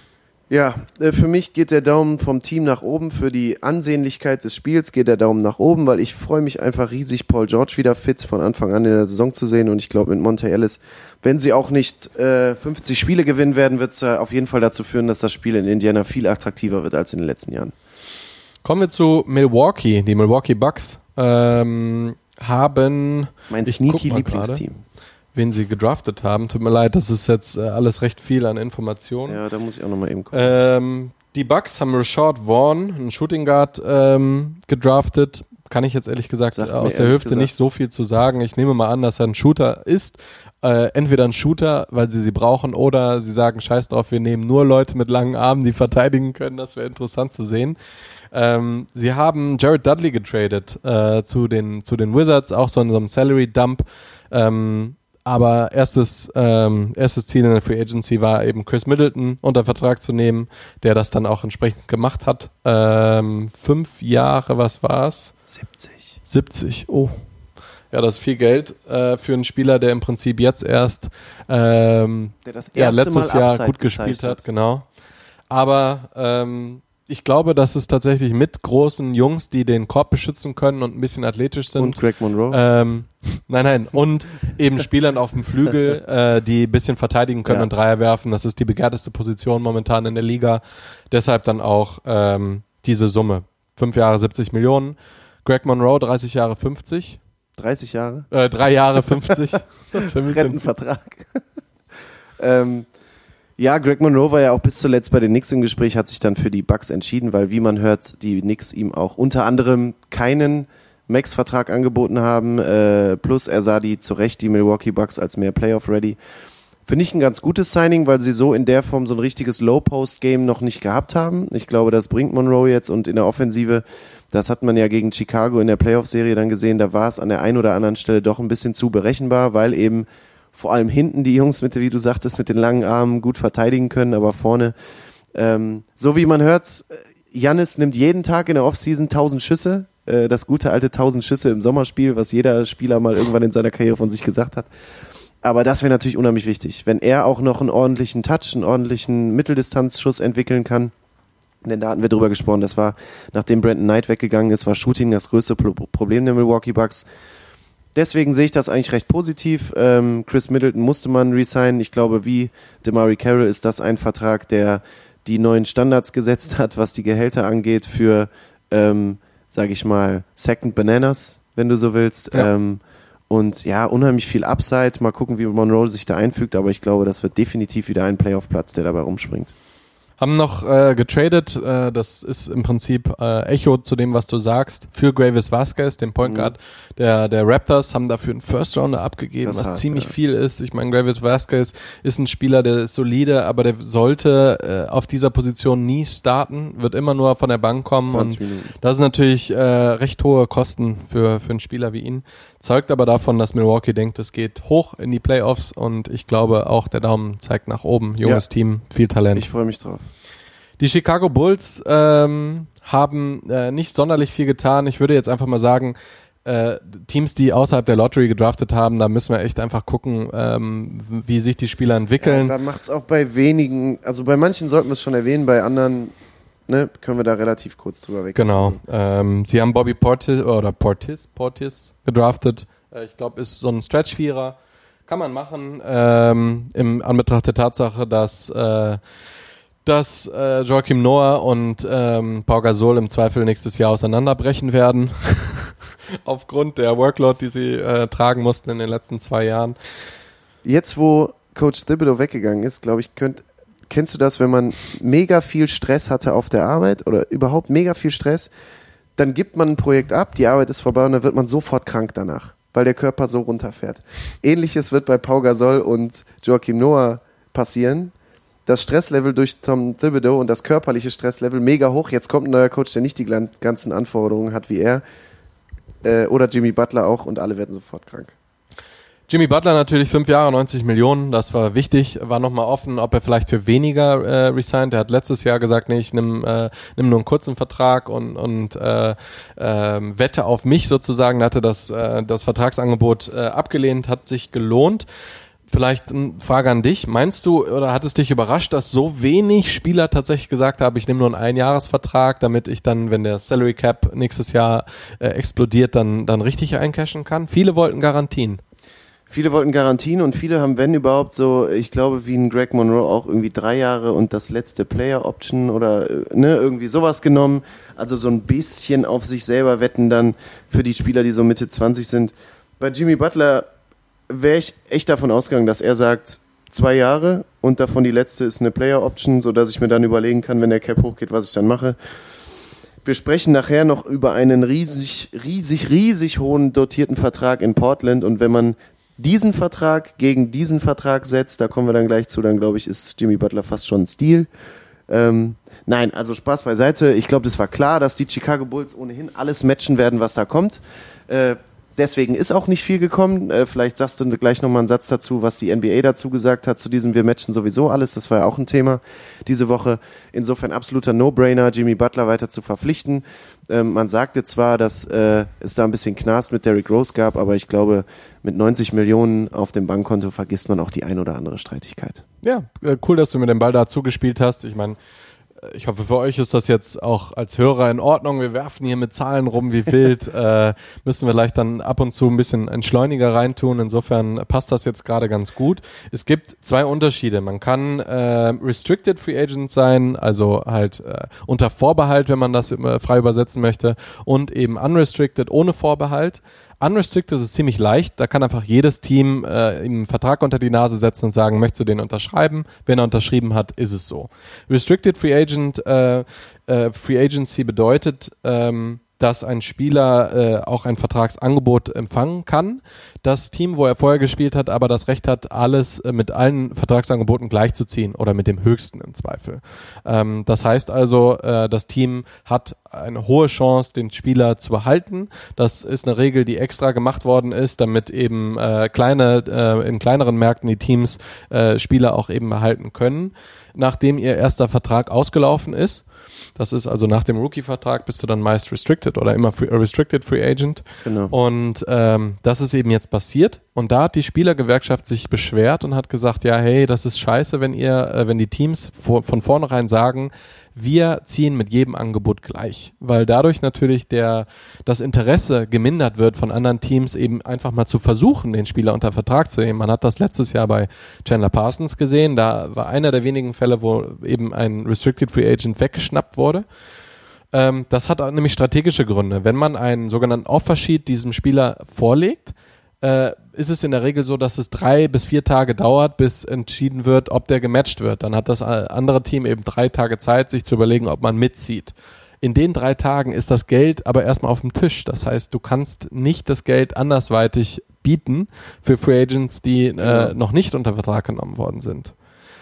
Ja, für mich geht der Daumen vom Team nach oben. Für die Ansehnlichkeit des Spiels geht der Daumen nach oben, weil ich freue mich einfach riesig, Paul George wieder fit von Anfang an in der Saison zu sehen. Und ich glaube, mit Monta Ellis, wenn sie auch nicht äh, fünfzig Spiele gewinnen werden, wird es äh, auf jeden Fall dazu führen, dass das Spiel in Indiana viel attraktiver wird als in den letzten Jahren. Kommen wir zu Milwaukee. Die Milwaukee Bucks ähm, haben... Mein sneaky Lieblingsteam. Wen sie gedraftet haben. Tut mir leid, das ist jetzt äh, alles recht viel an Informationen. Ja, da muss ich auch nochmal eben gucken. Ähm, die Bucks haben Rashad Vaughn, einen Shooting Guard, ähm, gedraftet. Kann ich jetzt ehrlich gesagt Sagt aus der Hüfte gesagt. nicht so viel zu sagen. Ich nehme mal an, dass er ein Shooter ist. Äh, entweder ein Shooter, weil sie sie brauchen, oder sie sagen, scheiß drauf, wir nehmen nur Leute mit langen Armen, die verteidigen können. Das wäre interessant zu sehen. Ähm, sie haben Jared Dudley getradet äh, zu den zu den Wizards, auch so in so einem Salary Dump. Ähm, Aber erstes, ähm, erstes Ziel in der Free Agency war eben Chris Middleton unter Vertrag zu nehmen, der das dann auch entsprechend gemacht hat. Ähm, fünf Jahre, was war's? siebzig. siebzig, oh. Ja, das ist viel Geld äh, für einen Spieler, der im Prinzip jetzt erst ähm, Der das ja, erste letztes Mal Jahr Upside gut gespielt gezeigt hat, genau. Aber ähm, ich glaube, dass es tatsächlich mit großen Jungs, die den Korb beschützen können und ein bisschen athletisch sind. Und Greg Monroe. Ähm, nein, nein. Und eben Spielern auf dem Flügel, äh, die ein bisschen verteidigen können Ja. und Dreier werfen. Das ist die begehrteste Position momentan in der Liga. Deshalb dann auch ähm, diese Summe. Fünf Jahre siebzig Millionen. Greg Monroe, dreißig Jahre fünfzig. dreißig Jahre. Äh, drei Jahre fünfzig. Das ist ein bisschen Rentenvertrag. ähm, ja, Greg Monroe war ja auch bis zuletzt bei den Knicks im Gespräch, hat sich dann für die Bucks entschieden, weil, wie man hört, die Knicks ihm auch unter anderem keinen Max-Vertrag angeboten haben, äh, plus er sah die zu Recht, die Milwaukee Bucks, als mehr Playoff-ready. Finde ich ein ganz gutes Signing, weil sie so in der Form so ein richtiges Low-Post-Game noch nicht gehabt haben. Ich glaube, das bringt Monroe jetzt, und in der Offensive, das hat man ja gegen Chicago in der Playoff-Serie dann gesehen, da war es an der einen oder anderen Stelle doch ein bisschen zu berechenbar, weil eben vor allem hinten die Jungs, mit, wie du sagtest, mit den langen Armen gut verteidigen können, aber vorne, ähm, so wie man hört, Giannis nimmt jeden Tag in der Offseason tausend Schüsse, äh, das gute alte tausend Schüsse im Sommerspiel, was jeder Spieler mal irgendwann in seiner Karriere von sich gesagt hat. Aber das wäre natürlich unheimlich wichtig, wenn er auch noch einen ordentlichen Touch, einen ordentlichen Mitteldistanzschuss entwickeln kann. Denn da hatten wir drüber gesprochen, das war, nachdem Brandon Knight weggegangen ist, war Shooting das größte Pro- Problem der Milwaukee Bucks. Deswegen sehe ich das eigentlich recht positiv. Ähm, Chris Middleton musste man resignen. Ich glaube, wie DeMarre Carroll ist das ein Vertrag, der die neuen Standards gesetzt hat, was die Gehälter angeht für, ähm, sage ich mal, Second Bananas, wenn du so willst. Ja. Ähm, und ja, unheimlich viel Upside. Mal gucken, wie Monroe sich da einfügt. Aber ich glaube, das wird definitiv wieder ein Playoff-Platz, der dabei rumspringt. Haben noch äh, getradet, äh, das ist im Prinzip äh, Echo zu dem, was du sagst, für Gravis Vasquez, den Point Guard mhm. der, der Raptors, haben dafür einen First Rounder abgegeben, das was hart, ziemlich ja. viel ist. Ich meine, Gravis Vasquez ist ein Spieler, der ist solide, aber der sollte äh, auf dieser Position nie starten, wird immer nur von der Bank kommen, und Minuten. Das sind natürlich äh, recht hohe Kosten für, für einen Spieler wie ihn. Zeugt aber davon, dass Milwaukee denkt, es geht hoch in die Playoffs, und ich glaube auch, der Daumen zeigt nach oben. Junges ja. Team, viel Talent. Ich freue mich drauf. Die Chicago Bulls ähm, haben äh, nicht sonderlich viel getan. Ich würde jetzt einfach mal sagen, äh, Teams, die außerhalb der Lottery gedraftet haben, da müssen wir echt einfach gucken, ähm, wie sich die Spieler entwickeln. Ja, da macht es auch bei wenigen, also bei manchen sollten wir es schon erwähnen, bei anderen ne, können wir da relativ kurz drüber weg. Genau. Ähm, sie haben Bobby Portis oder Portis, Portis gedraftet. Äh, ich glaube, ist so ein Stretch-Vierer. Kann man machen, ähm, im Anbetracht der Tatsache, dass äh, dass äh, Joakim Noah und ähm, Pau Gasol im Zweifel nächstes Jahr auseinanderbrechen werden. Aufgrund der Workload, die sie äh, tragen mussten in den letzten zwei Jahren. Jetzt, wo Coach Thibodeau weggegangen ist, glaube ich, könnt, kennst du das, wenn man mega viel Stress hatte auf der Arbeit oder überhaupt mega viel Stress, dann gibt man ein Projekt ab, die Arbeit ist vorbei und dann wird man sofort krank danach, weil der Körper so runterfährt. Ähnliches wird bei Pau Gasol und Joakim Noah passieren. Das Stresslevel durch Tom Thibodeau und das körperliche Stresslevel mega hoch. Jetzt kommt ein neuer Coach, der nicht die ganzen Anforderungen hat wie er. Äh, oder Jimmy Butler auch, und alle werden sofort krank. Jimmy Butler natürlich fünf Jahre, neunzig Millionen, das war wichtig. War nochmal offen, ob er vielleicht für weniger äh, resigned. Er hat letztes Jahr gesagt, nee, ich nimm, äh, nimm nur einen kurzen Vertrag und, und äh, äh, wette auf mich sozusagen. Er hatte das, äh, das Vertragsangebot äh, abgelehnt, hat sich gelohnt. Vielleicht eine Frage an dich. Meinst du, oder hat es dich überrascht, dass so wenig Spieler tatsächlich gesagt haben, ich nehme nur einen Einjahresvertrag, damit ich dann, wenn der Salary Cap nächstes Jahr äh, explodiert, dann, dann richtig eincashen kann? Viele wollten Garantien. Viele wollten Garantien und viele haben, wenn überhaupt, so, ich glaube, wie ein Greg Monroe auch irgendwie drei Jahre und das letzte Player Option oder ne, irgendwie sowas genommen. Also so ein bisschen auf sich selber wetten dann für die Spieler, die so Mitte zwanzig sind. Bei Jimmy Butler wäre ich echt davon ausgegangen, dass er sagt, zwei Jahre und davon die letzte ist eine Player Option, sodass ich mir dann überlegen kann, wenn der Cap hochgeht, was ich dann mache. Wir sprechen nachher noch über einen riesig, riesig, riesig hohen dotierten Vertrag in Portland, und wenn man diesen Vertrag gegen diesen Vertrag setzt, da kommen wir dann gleich zu, dann glaube ich, ist Jimmy Butler fast schon ein Stil. Ähm, nein, also Spaß beiseite. Ich glaube, das war klar, dass die Chicago Bulls ohnehin alles matchen werden, was da kommt. Äh, deswegen ist auch nicht viel gekommen. Äh, vielleicht sagst du gleich nochmal einen Satz dazu, was die N B A dazu gesagt hat, zu diesem wir matchen sowieso alles. Das war ja auch ein Thema diese Woche. Insofern absoluter No-Brainer, Jimmy Butler weiter zu verpflichten. Ähm, man sagte zwar, dass äh, es da ein bisschen Knast mit Derrick Rose gab, aber ich glaube, mit neunzig Millionen auf dem Bankkonto vergisst man auch die ein oder andere Streitigkeit. Ja, äh, cool, dass du mir den Ball da zugespielt hast. Ich meine, ich hoffe, für euch ist das jetzt auch als Hörer in Ordnung. Wir werfen hier mit Zahlen rum wie wild. äh, müssen wir vielleicht dann ab und zu ein bisschen Entschleuniger reintun. Insofern passt das jetzt gerade ganz gut. Es gibt zwei Unterschiede. Man kann äh, Restricted Free Agent sein, also halt äh, unter Vorbehalt, wenn man das immer frei übersetzen möchte, und eben Unrestricted ohne Vorbehalt. Unrestricted ist ziemlich leicht, da kann einfach jedes Team äh, ihm einen Vertrag unter die Nase setzen und sagen, möchtest du den unterschreiben? Wenn er unterschrieben hat, ist es so. Restricted Free Agent, äh, äh, Free Agency bedeutet, ähm, dass ein Spieler äh, auch ein Vertragsangebot empfangen kann. Das Team, wo er vorher gespielt hat, aber das Recht hat, alles äh, mit allen Vertragsangeboten gleichzuziehen oder mit dem höchsten im Zweifel. Ähm, das heißt also, äh, das Team hat eine hohe Chance, den Spieler zu behalten. Das ist eine Regel, die extra gemacht worden ist, damit eben äh, kleine äh, in kleineren Märkten die Teams äh, Spieler auch eben behalten können, nachdem ihr erster Vertrag ausgelaufen ist. Das ist also nach dem Rookie-Vertrag bist du dann meist Restricted oder immer free, Restricted Free Agent. Genau. Und ähm, das ist eben jetzt passiert. Und da hat die Spielergewerkschaft sich beschwert und hat gesagt, ja, hey, das ist scheiße, wenn ihr, äh, wenn die Teams vor, von vornherein sagen, wir ziehen mit jedem Angebot gleich, weil dadurch natürlich der das Interesse gemindert wird von anderen Teams, eben einfach mal zu versuchen, den Spieler unter Vertrag zu nehmen. Man hat das letztes Jahr bei Chandler Parsons gesehen, da war einer der wenigen Fälle, wo eben ein Restricted Free Agent weggeschnappt wurde. Ähm, das hat nämlich strategische Gründe. Wenn man einen sogenannten Offersheet diesem Spieler vorlegt, äh, ist es in der Regel so, dass es drei bis vier Tage dauert, bis entschieden wird, ob der gematcht wird. Dann hat das andere Team eben drei Tage Zeit, sich zu überlegen, ob man mitzieht. In den drei Tagen ist das Geld aber erstmal auf dem Tisch. Das heißt, du kannst nicht das Geld andersweitig bieten für Free Agents, die äh, noch nicht unter Vertrag genommen worden sind.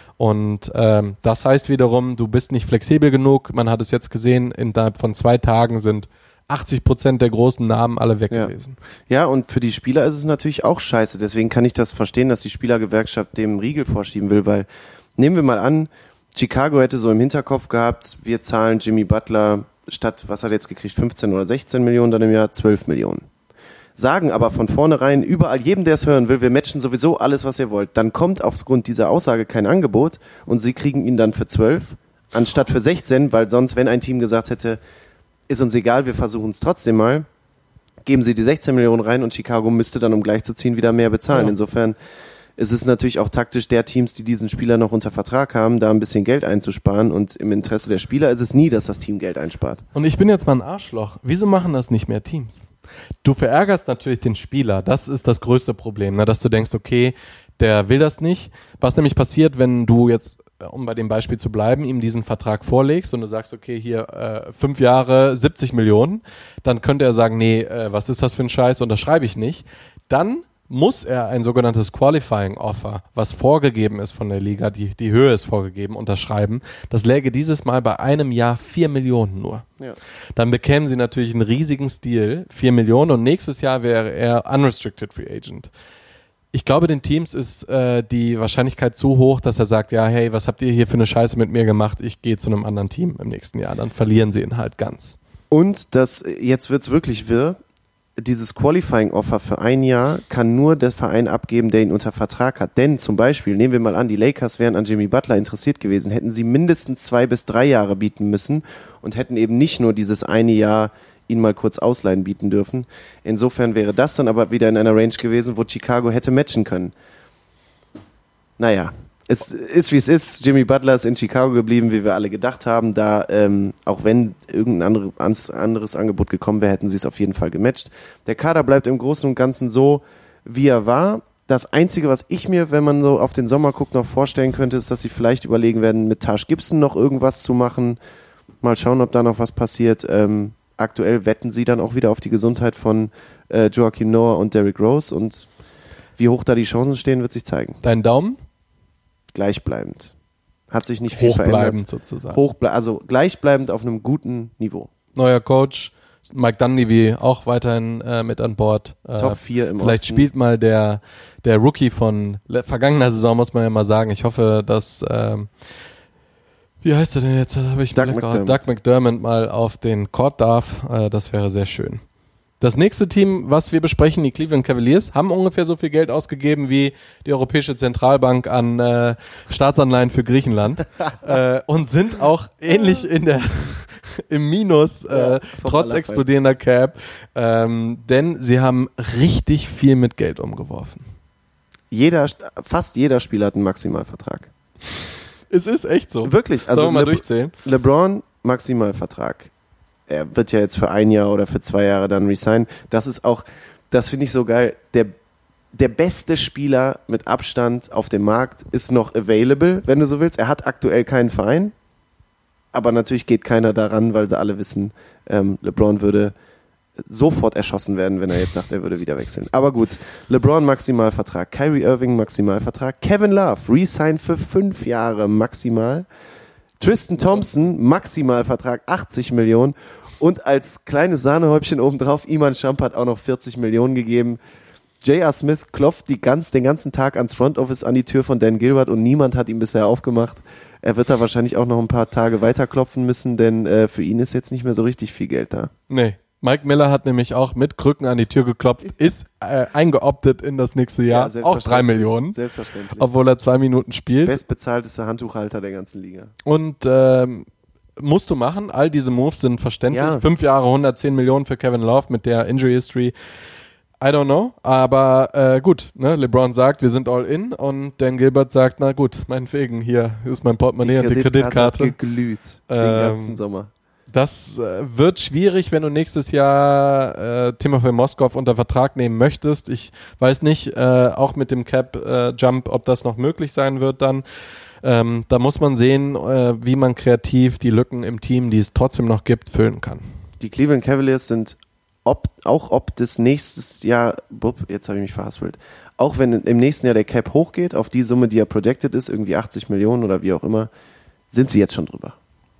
Und ähm, das heißt wiederum, du bist nicht flexibel genug. Man hat es jetzt gesehen, innerhalb von zwei Tagen sind achtzig Prozent der großen Namen alle weg ja. gewesen. Ja, und für die Spieler ist es natürlich auch scheiße. Deswegen kann ich das verstehen, dass die Spielergewerkschaft dem Riegel vorschieben will, weil nehmen wir mal an, Chicago hätte so im Hinterkopf gehabt, wir zahlen Jimmy Butler statt, was hat er jetzt gekriegt, fünfzehn oder sechzehn Millionen dann im Jahr, zwölf Millionen. Sagen aber von vornherein überall jedem, der es hören will, wir matchen sowieso alles, was ihr wollt. Dann kommt aufgrund dieser Aussage kein Angebot und sie kriegen ihn dann für zwölf anstatt für sechzehn, weil sonst, wenn ein Team gesagt hätte, ist uns egal, wir versuchen es trotzdem mal, geben sie die sechzehn Millionen rein und Chicago müsste dann, um gleichzuziehen, wieder mehr bezahlen. Ja. Insofern ist es natürlich auch taktisch der Teams, die diesen Spieler noch unter Vertrag haben, da ein bisschen Geld einzusparen, und im Interesse der Spieler ist es nie, dass das Team Geld einspart. Und ich bin jetzt mal ein Arschloch. Wieso machen das nicht mehr Teams? Du verärgerst natürlich den Spieler. Das ist das größte Problem, ne? Dass du denkst, okay, der will das nicht. Was nämlich passiert, wenn du jetzt, um bei dem Beispiel zu bleiben, ihm diesen Vertrag vorlegst und du sagst, okay, hier äh, fünf Jahre, siebzig Millionen, dann könnte er sagen, nee, äh, was ist das für ein Scheiß, unterschreibe ich nicht. Dann muss er ein sogenanntes Qualifying Offer, was vorgegeben ist von der Liga, die, die Höhe ist vorgegeben, unterschreiben. Das läge dieses Mal bei einem Jahr vier Millionen nur. Ja. Dann bekämen sie natürlich einen riesigen Stil, vier Millionen, und nächstes Jahr wäre er Unrestricted Free Agent. Ich glaube, den Teams ist äh, die Wahrscheinlichkeit zu hoch, dass er sagt, ja, hey, was habt ihr hier für eine Scheiße mit mir gemacht? Ich gehe zu einem anderen Team im nächsten Jahr. Dann verlieren sie ihn halt ganz. Und das, jetzt wird's wirklich wirr, dieses Qualifying-Offer für ein Jahr kann nur der Verein abgeben, der ihn unter Vertrag hat. Denn zum Beispiel, nehmen wir mal an, die Lakers wären an Jimmy Butler interessiert gewesen, hätten sie mindestens zwei bis drei Jahre bieten müssen und hätten eben nicht nur dieses eine Jahr ihn mal kurz ausleihen bieten dürfen. Insofern wäre das dann aber wieder in einer Range gewesen, wo Chicago hätte matchen können. Naja, es ist wie es ist. Jimmy Butler ist in Chicago geblieben, wie wir alle gedacht haben. Da, ähm, auch wenn irgendein andere, anderes Angebot gekommen wäre, hätten sie es auf jeden Fall gematcht. Der Kader bleibt im Großen und Ganzen so, wie er war. Das Einzige, was ich mir, wenn man so auf den Sommer guckt, noch vorstellen könnte, ist, dass sie vielleicht überlegen werden, mit Taj Gibson noch irgendwas zu machen. Mal schauen, ob da noch was passiert. Ähm, aktuell wetten sie dann auch wieder auf die Gesundheit von äh, Joakim Noah und Derrick Rose. Und wie hoch da die Chancen stehen, wird sich zeigen. Dein Daumen? Gleichbleibend. Hat sich nicht viel Hochbleibend verändert. sozusagen. Hochble- also gleichbleibend auf einem guten Niveau. Neuer Coach, Mike Dunleavy auch weiterhin äh, mit an Bord. Äh, Top vier im Vielleicht Osten. spielt mal der, der Rookie von le- vergangener Saison, muss man ja mal sagen. Ich hoffe, dass, ähm, wie heißt er denn jetzt? Da habe ich Doug mir lecker- McDermott. Doug McDermott mal auf den Court darf. Äh, das wäre sehr schön. Das nächste Team, was wir besprechen, die Cleveland Cavaliers, haben ungefähr so viel Geld ausgegeben wie die Europäische Zentralbank an äh, Staatsanleihen für Griechenland äh, und sind auch ähnlich in der im Minus, Ja, äh, vom trotz Allerfeinsten. explodierender Cap, ähm, denn sie haben richtig viel mit Geld umgeworfen. Jeder, fast jeder Spieler hat einen Maximalvertrag. Es ist echt so. Wirklich. Also Sollen wir mal Le- durchzählen? LeBron, Maximalvertrag. Er wird ja jetzt für ein Jahr oder für zwei Jahre dann resignen. Das ist auch, das finde ich so geil. Der, der beste Spieler mit Abstand auf dem Markt ist noch available, wenn du so willst. Er hat aktuell keinen Verein, aber natürlich geht keiner daran, weil sie alle wissen, ähm, LeBron würde sofort erschossen werden, wenn er jetzt sagt, er würde wieder wechseln. Aber gut, LeBron Maximalvertrag, Kyrie Irving Maximalvertrag, Kevin Love resign für fünf Jahre maximal, Tristan Thompson Maximalvertrag achtzig Millionen und als kleines Sahnehäubchen obendrauf, Iman Shumpert hat auch noch vierzig Millionen gegeben. J R. Smith klopft die ganz, den ganzen Tag ans Front Office an die Tür von Dan Gilbert und niemand hat ihm bisher aufgemacht. Er wird da wahrscheinlich auch noch ein paar Tage weiter klopfen müssen, denn äh, für ihn ist jetzt nicht mehr so richtig viel Geld da. Nee. Mike Miller hat nämlich auch mit Krücken an die Tür geklopft, ist äh, eingeoptet in das nächste Jahr, auch selbstverständlich. drei Millionen, Selbstverständlich. obwohl er zwei Minuten spielt. Bestbezahltester Handtuchhalter der ganzen Liga. Und ähm, musst du machen, all diese Moves sind verständlich. Ja. Fünf Jahre, hundertzehn Millionen für Kevin Love mit der Injury History. I don't know, aber äh, gut, ne? LeBron sagt, wir sind all in und Dan Gilbert sagt, na gut, meinetwegen, hier ist mein Portemonnaie und die Kreditkarte. hat geglüht den Ähm, ganzen Sommer. Das äh, wird schwierig, wenn du nächstes Jahr äh, Timofey Moskow unter Vertrag nehmen möchtest. Ich weiß nicht, äh, auch mit dem Cap-Jump, äh, ob das noch möglich sein wird dann. Ähm, da muss man sehen, äh, wie man kreativ die Lücken im Team, die es trotzdem noch gibt, füllen kann. Die Cleveland Cavaliers sind ob, auch ob das nächstes Jahr, bup, jetzt habe ich mich verhaspelt, auch wenn im nächsten Jahr der Cap hochgeht, auf die Summe, die ja projected ist, irgendwie achtzig Millionen oder wie auch immer, sind sie jetzt schon drüber.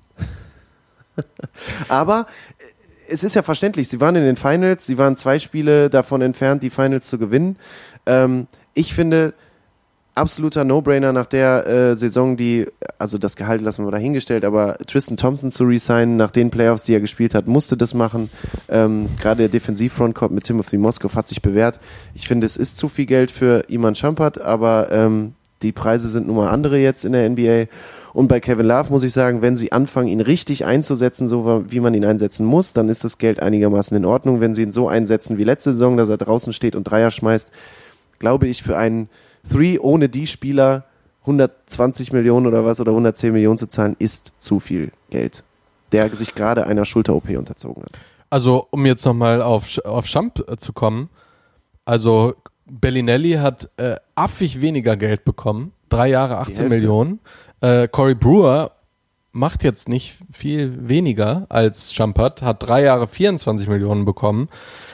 Aber es ist ja verständlich, sie waren in den Finals, sie waren zwei Spiele davon entfernt, die Finals zu gewinnen. Ähm, ich finde, absoluter No-Brainer nach der äh, Saison, die, also das Gehalt lassen wir dahingestellt, aber Tristan Thompson zu resignen, nach den Playoffs, die er gespielt hat, musste das machen. Ähm, gerade der Defensiv-Frontcourt mit Timothy Moskow hat sich bewährt. Ich finde, es ist zu viel Geld für Iman Shumpert, aber ähm, die Preise sind nun mal andere jetzt in der N B A. Und bei Kevin Love muss ich sagen, wenn sie anfangen, ihn richtig einzusetzen, so wie man ihn einsetzen muss, dann ist das Geld einigermaßen in Ordnung. Wenn sie ihn so einsetzen wie letzte Saison, dass er draußen steht und Dreier schmeißt, glaube ich, für einen Three ohne die Spieler hundertzwanzig Millionen oder was oder hundertzehn Millionen zu zahlen, ist zu viel Geld, der sich gerade einer Schulter-O P unterzogen hat. Also, um jetzt nochmal auf, auf Shump äh, zu kommen, also Bellinelli hat äh, affig weniger Geld bekommen, drei Jahre achtzehn Millionen. Äh, Corey Brewer macht jetzt nicht viel weniger als Shumpert, hat drei Jahre vierundzwanzig Millionen bekommen.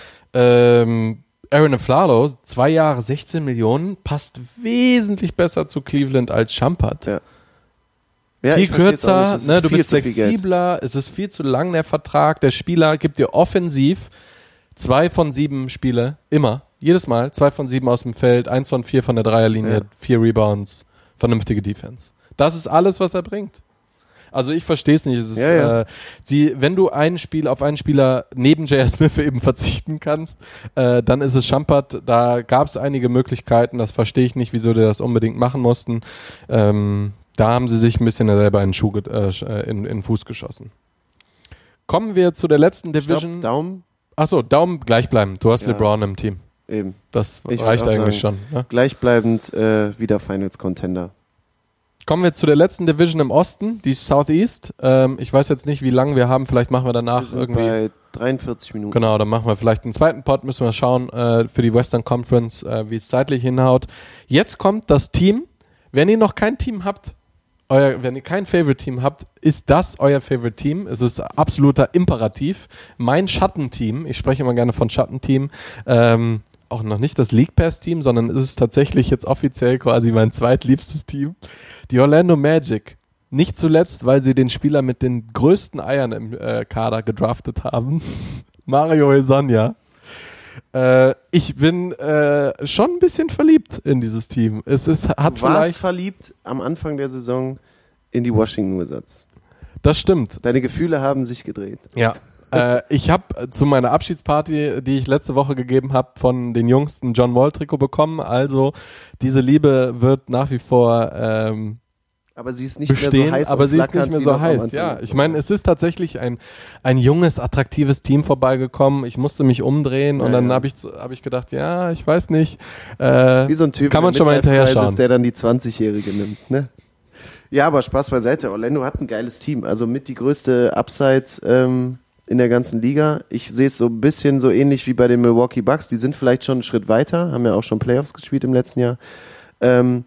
Ähm, Aaron Aflalo, zwei Jahre sechzehn Millionen, passt wesentlich besser zu Cleveland als Shumpert. Ja. Ja, viel ich versteh's auch kürzer, nicht. Es ist ne, du viel bist zu viel Geld. flexibler, es ist viel zu lang der Vertrag, der Spieler gibt dir offensiv zwei von sieben Spiele, immer, jedes Mal, zwei von sieben aus dem Feld, eins von vier von der Dreierlinie, Ja. vier Rebounds, vernünftige Defense. Das ist alles, was er bringt. Also ich verstehe es nicht. Es ist, Ja, ja. Äh, die, wenn du einen Spiel auf einen Spieler neben J R. Smith eben verzichten kannst, äh, dann ist es Shumpert. Da gab es einige Möglichkeiten. Das verstehe ich nicht, wieso die das unbedingt machen mussten. Ähm, da haben sie sich ein bisschen selber in den, Schuh, äh, in, in den Fuß geschossen. Kommen wir zu der letzten Division. Stopp, Daumen, Achso, Daumen gleich bleiben. Du hast Ja. LeBron im Team. eben. Das Ich reicht würd auch eigentlich sagen, schon. Ne? Gleichbleibend äh, wieder Finals-Contender. Kommen wir zu der letzten Division im Osten, die Southeast. Ähm, ich weiß jetzt nicht, wie lange wir haben. Vielleicht machen wir danach Wir sind irgendwie. bei dreiundvierzig Minuten. Genau, dann machen wir vielleicht einen zweiten Pod. Müssen wir schauen äh, für die Western Conference, äh, wie es zeitlich hinhaut. Jetzt kommt das Team. Wenn ihr noch kein Team habt, euer, wenn ihr kein Favorite-Team habt, ist das euer Favorite-Team. Es ist absoluter Imperativ. Mein Schattenteam, ich spreche immer gerne von Schattenteam, ähm, auch noch nicht das League Pass-Team, sondern es ist tatsächlich jetzt offiziell quasi mein zweitliebstes Team. Die Orlando Magic. Nicht zuletzt, weil sie den Spieler mit den größten Eiern im äh, Kader gedraftet haben. Mario Hezonja. Äh, ich bin äh, schon ein bisschen verliebt in dieses Team. Es ist, hat Du warst vielleicht, verliebt am Anfang der Saison in die Washington Wizards. das stimmt. Deine Gefühle haben sich gedreht. Ja. äh, ich habe zu meiner Abschiedsparty, die ich letzte Woche gegeben habe, von den Jungs ein John Wall Trikot bekommen. Also diese Liebe wird nach wie vor ähm, Aber sie ist nicht bestehen, mehr so heiß aber und sie ist nicht flackernd mehr wie so noch am heiß. Anfang Ja, der ich Saison. meine, es ist tatsächlich ein ein junges, attraktives Team vorbeigekommen. Ich musste mich umdrehen und Ja, dann ja. habe ich hab ich gedacht, ja, ich weiß nicht. Äh, Wie so ein Typ, kann man der schon mal Midlife hinterher Crisis, schauen. der dann die zwanzigjährige nimmt, ne? Ja, aber Spaß beiseite. Orlando hat ein geiles Team. Also mit die größte Upside ähm, in der ganzen Liga. Ich sehe es so ein bisschen so ähnlich wie bei den Milwaukee Bucks. Die sind vielleicht schon einen Schritt weiter, haben ja auch schon Playoffs gespielt im letzten Jahr. Ähm,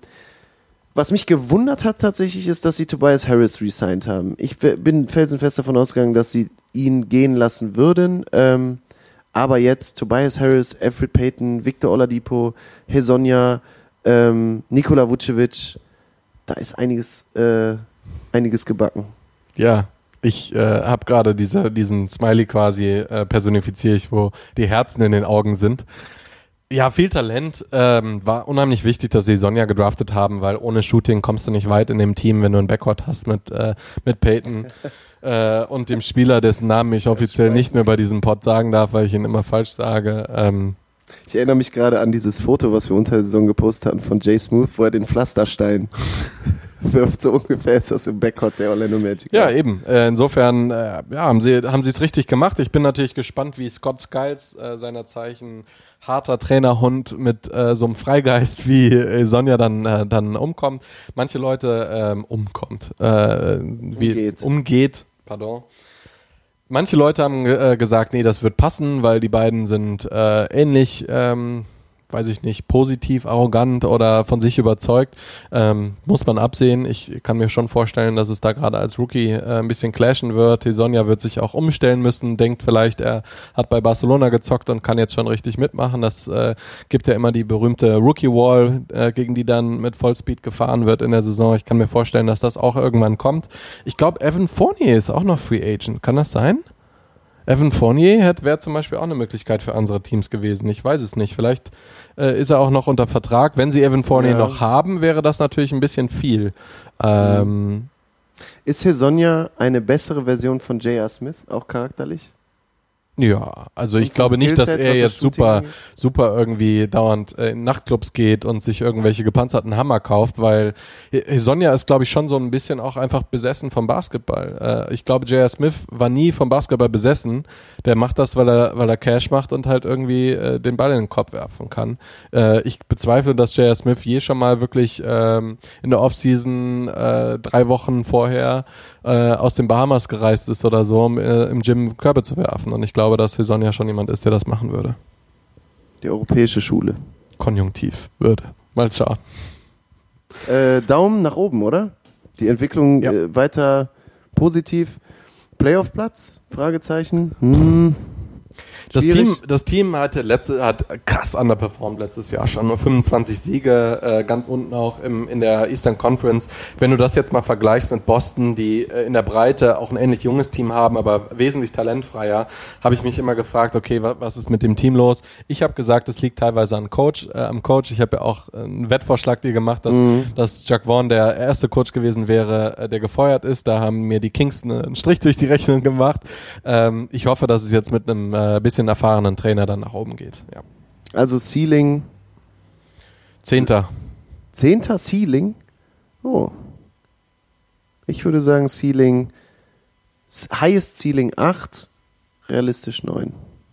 was mich gewundert hat tatsächlich ist, dass sie Tobias Harris resigned haben. Ich bin felsenfest davon ausgegangen, dass sie ihn gehen lassen würden. Ähm, aber jetzt Tobias Harris, Alfred Payton, Victor Oladipo, Hezonja, ähm, Nikola Vucevic, da ist einiges, äh, einiges gebacken. Ja, ich äh, habe gerade diese, diesen Smiley quasi äh, personifiziere ich, wo die Herzen in den Augen sind. Ja, viel Talent. Ähm, war unheimlich wichtig, dass sie Sonja gedraftet haben, weil ohne Shooting kommst du nicht weit in dem Team, wenn du ein Backcourt hast mit, äh, mit Peyton äh, und dem Spieler, dessen Namen ich offiziell nicht mehr bei diesem Pod sagen darf, weil ich ihn immer falsch sage. Ähm, Ich erinnere mich gerade an dieses Foto, was wir unter der Saison gepostet hatten von Jay Smooth, wo er den Pflasterstein wirft, so ungefähr ist das im Backcourt der Orlando Magic. Ja, eben. Äh, insofern äh, ja, haben sie haben sie es richtig gemacht. Ich bin natürlich gespannt, wie Scott Skiles, äh, seiner Zeichen harter Trainerhund, mit äh, so einem Freigeist wie äh, Sonja dann äh, dann umkommt. Manche Leute ähm, umkommt, äh, wie Umgeht. umgeht, pardon. Manche Leute haben äh, gesagt, nee, das wird passen, weil die beiden sind äh, ähnlich, ähm, weiß ich nicht, positiv, arrogant oder von sich überzeugt. Ähm, muss man absehen. Ich kann mir schon vorstellen, dass es da gerade als Rookie äh, ein bisschen clashen wird. Die Sonja wird sich auch umstellen müssen, denkt vielleicht, er hat bei Barcelona gezockt und kann jetzt schon richtig mitmachen. Das äh, gibt ja immer die berühmte Rookie-Wall, äh, gegen die dann mit Vollspeed gefahren wird in der Saison. Ich kann mir vorstellen, dass das auch irgendwann kommt. Ich glaube, Evan Fournier ist auch noch Free Agent. Kann das sein? Evan Fournier wäre zum Beispiel auch eine Möglichkeit für andere Teams gewesen. Ich weiß es nicht. Vielleicht äh, ist er auch noch unter Vertrag. Wenn sie Evan Fournier Ja. noch haben, wäre das natürlich ein bisschen viel. Ähm, Ist Hezonja eine bessere Version von J R. Smith, auch charakterlich? Ja, also ich Und vom glaube nicht, dass Skillset, er was das jetzt Shooting super, angeht? super irgendwie dauernd äh, in Nachtclubs geht und sich irgendwelche gepanzerten Hammer kauft, weil Sonja ist, glaube ich, schon so ein bisschen auch einfach besessen vom Basketball. Äh, ich glaube, J R. Smith war nie vom Basketball besessen. Der macht das, weil er, weil er Cash macht und halt irgendwie äh, den Ball in den Kopf werfen kann. Äh, ich bezweifle, dass J R. Smith je schon mal wirklich ähm, in der Offseason äh, drei Wochen vorher äh, aus den Bahamas gereist ist oder so, um äh, im Gym Körbe zu werfen. Und ich glaube, dass Sonja schon jemand ist, der das machen würde. Die europäische Schule. Konjunktiv würde. Mal schauen. Äh, Daumen nach oben, oder? Die Entwicklung Ja. äh, weiter positiv. Playoff-Platz? Fragezeichen. Hm. Das Schwierig. Team, das Team hatte letzte, hat krass underperformed letztes Jahr schon. Nur fünfundzwanzig Siege, äh, ganz unten auch im, in der Eastern Conference. Wenn du das jetzt mal vergleichst mit Boston, die äh, in der Breite auch ein ähnlich junges Team haben, aber wesentlich talentfreier, habe ich mich immer gefragt, okay, wa, was ist mit dem Team los? Ich habe gesagt, es liegt teilweise an Coach, äh, am Coach. Ich habe ja auch einen Wettvorschlag dir gemacht, dass, Mhm. dass Jack Vaughn der erste Coach gewesen wäre, äh, der gefeuert ist. Da haben mir die Kings einen Strich durch die Rechnung gemacht. Ähm, ich hoffe, dass es jetzt mit einem äh, bisschen erfahrenen Trainer dann nach oben geht. Ja. Also Ceiling. Zehnter. Zehnter Ceiling? Oh. Ich würde sagen Ceiling. Highest Ceiling acht, realistisch neun.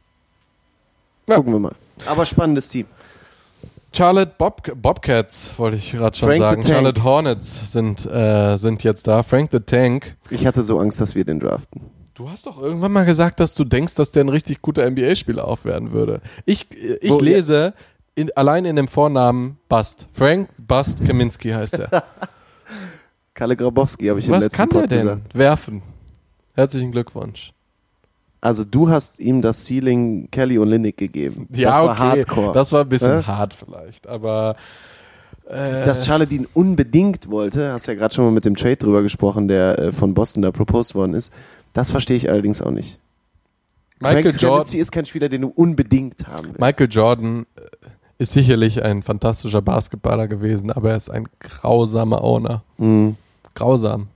Ja. Gucken wir mal. Aber spannendes Team. Charlotte Bob Bobcats, wollte ich gerade schon Frank the sagen. Tank. Charlotte Hornets sind, äh, sind jetzt da. Frank the Tank. Ich hatte so Angst, dass wir den draften. Du hast doch irgendwann mal gesagt, dass du denkst, dass der ein richtig guter N B A-Spieler auch werden würde. Ich, ich Wo- lese in, allein in dem Vornamen Bust. Frank Bust Kaminski heißt er. Kalle Grabowski habe ich im Was letzten kann er Pod denn? gesagt. Werfen. Herzlichen Glückwunsch. Also du hast ihm das Ceiling Kelly Olynyk gegeben. Ja, das war okay. Hardcore. Das war ein bisschen Äh? hart vielleicht, aber äh, Dass Charlotte ihn unbedingt wollte, hast ja gerade schon mal mit dem Trade drüber gesprochen, der äh, von Boston da proposed worden ist. Das verstehe ich allerdings auch nicht. Michael Craig Jordan Clemency ist kein Spieler, den du unbedingt haben willst. Michael Jordan ist sicherlich ein fantastischer Basketballer gewesen, aber er ist ein grausamer Owner. Mhm. Grausam.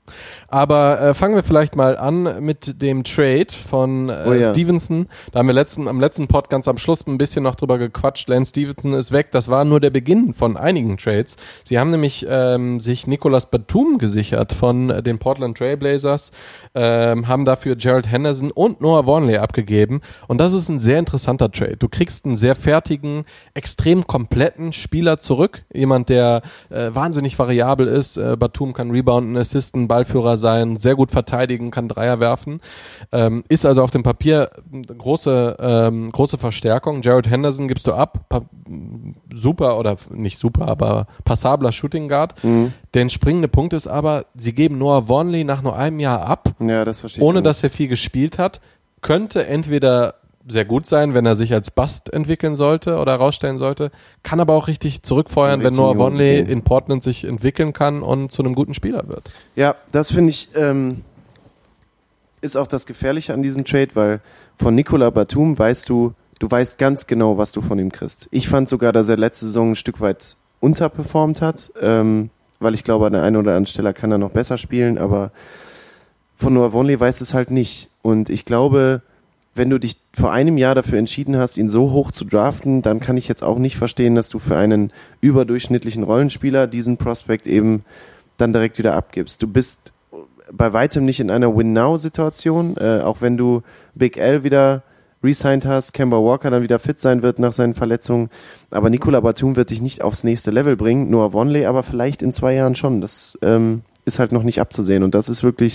Aber äh, fangen wir vielleicht mal an mit dem Trade von äh, Oh ja. Stevenson. Da haben wir letzten, am letzten Pod ganz am Schluss ein bisschen noch drüber gequatscht. Lance Stevenson ist weg. Das war nur der Beginn von einigen Trades. Sie haben nämlich ähm, sich Nicolas Batum gesichert von äh, den Portland Trail Blazers, ähm, haben dafür Gerald Henderson und Noah Vonleh abgegeben. Und das ist ein sehr interessanter Trade. Du kriegst einen sehr fertigen, extrem kompletten Spieler zurück. Jemand, der äh, wahnsinnig variabel ist. Äh, Batum kann rebounden, assisten, Ballführer sein, sehr gut verteidigen, kann Dreier werfen. Ähm, ist also auf dem Papier eine große, ähm, große Verstärkung. Gerald Henderson gibst du ab. Pa- super oder nicht super, aber passabler Shooting Guard. Mhm. Der springende Punkt ist aber, sie geben Noah Vonleh nach nur einem Jahr ab, Ja, das verstehe ich. ohne auch dass er viel gespielt hat. Könnte entweder sehr gut sein, wenn er sich als Bust entwickeln sollte oder herausstellen sollte, kann aber auch richtig zurückfeuern, Kann wenn Noah richtig in die Hose Vonleh gehen. in Portland sich entwickeln kann und zu einem guten Spieler wird. Ja, das finde ich, ähm, ist auch das Gefährliche an diesem Trade, weil von Nicola Batum weißt du, du weißt ganz genau, was du von ihm kriegst. Ich fand sogar, dass er letzte Saison ein Stück weit unterperformt hat, ähm, weil ich glaube, an der einen oder anderen Stelle kann er noch besser spielen, aber von Noah Vonleh weißt du es halt nicht. Und ich glaube, wenn du dich vor einem Jahr dafür entschieden hast, ihn so hoch zu draften, dann kann ich jetzt auch nicht verstehen, dass du für einen überdurchschnittlichen Rollenspieler diesen Prospect eben dann direkt wieder abgibst. Du bist bei weitem nicht in einer Win-Now-Situation, äh, auch wenn du Big L wieder resigned hast, Kemba Walker dann wieder fit sein wird nach seinen Verletzungen, aber Nicola Batum wird dich nicht aufs nächste Level bringen, Noah Vonleh aber vielleicht in zwei Jahren schon. Das ähm, ist halt noch nicht abzusehen und das ist wirklich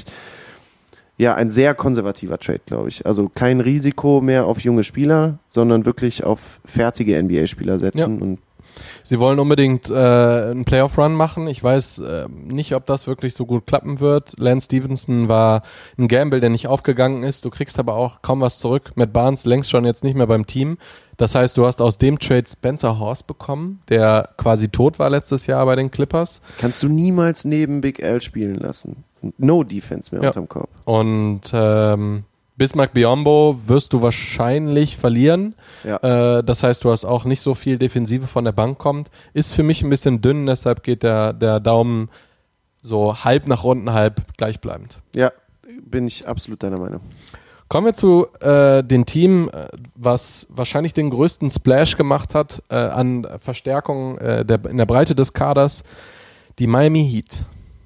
ja ein sehr konservativer Trade, glaube ich. Also kein Risiko mehr auf junge Spieler, sondern wirklich auf fertige N B A-Spieler setzen. Ja. Und Sie wollen unbedingt äh, einen Playoff-Run machen. Ich weiß äh, nicht, ob das wirklich so gut klappen wird. Lance Stevenson war ein Gamble, der nicht aufgegangen ist. Du kriegst aber auch kaum was zurück. Matt Barnes längst schon jetzt nicht mehr beim Team. Das heißt, du hast aus dem Trade Spencer Horst bekommen, der quasi tot war letztes Jahr bei den Clippers. kannst du niemals neben Big L spielen lassen. No Defense mehr Ja. unterm Korb. Und ähm, Bismack Biyombo wirst du wahrscheinlich verlieren. Ja. Äh, das heißt, du hast auch nicht so viel Defensive von der Bank kommt. Ist für mich ein bisschen dünn, deshalb geht der, der Daumen so halb nach unten, halb gleichbleibend. Ja, bin ich absolut deiner Meinung. Kommen wir zu äh, dem Team, äh, was wahrscheinlich den größten Splash gemacht hat äh, an Verstärkung äh, der, in der Breite des Kaders, die Miami Heat.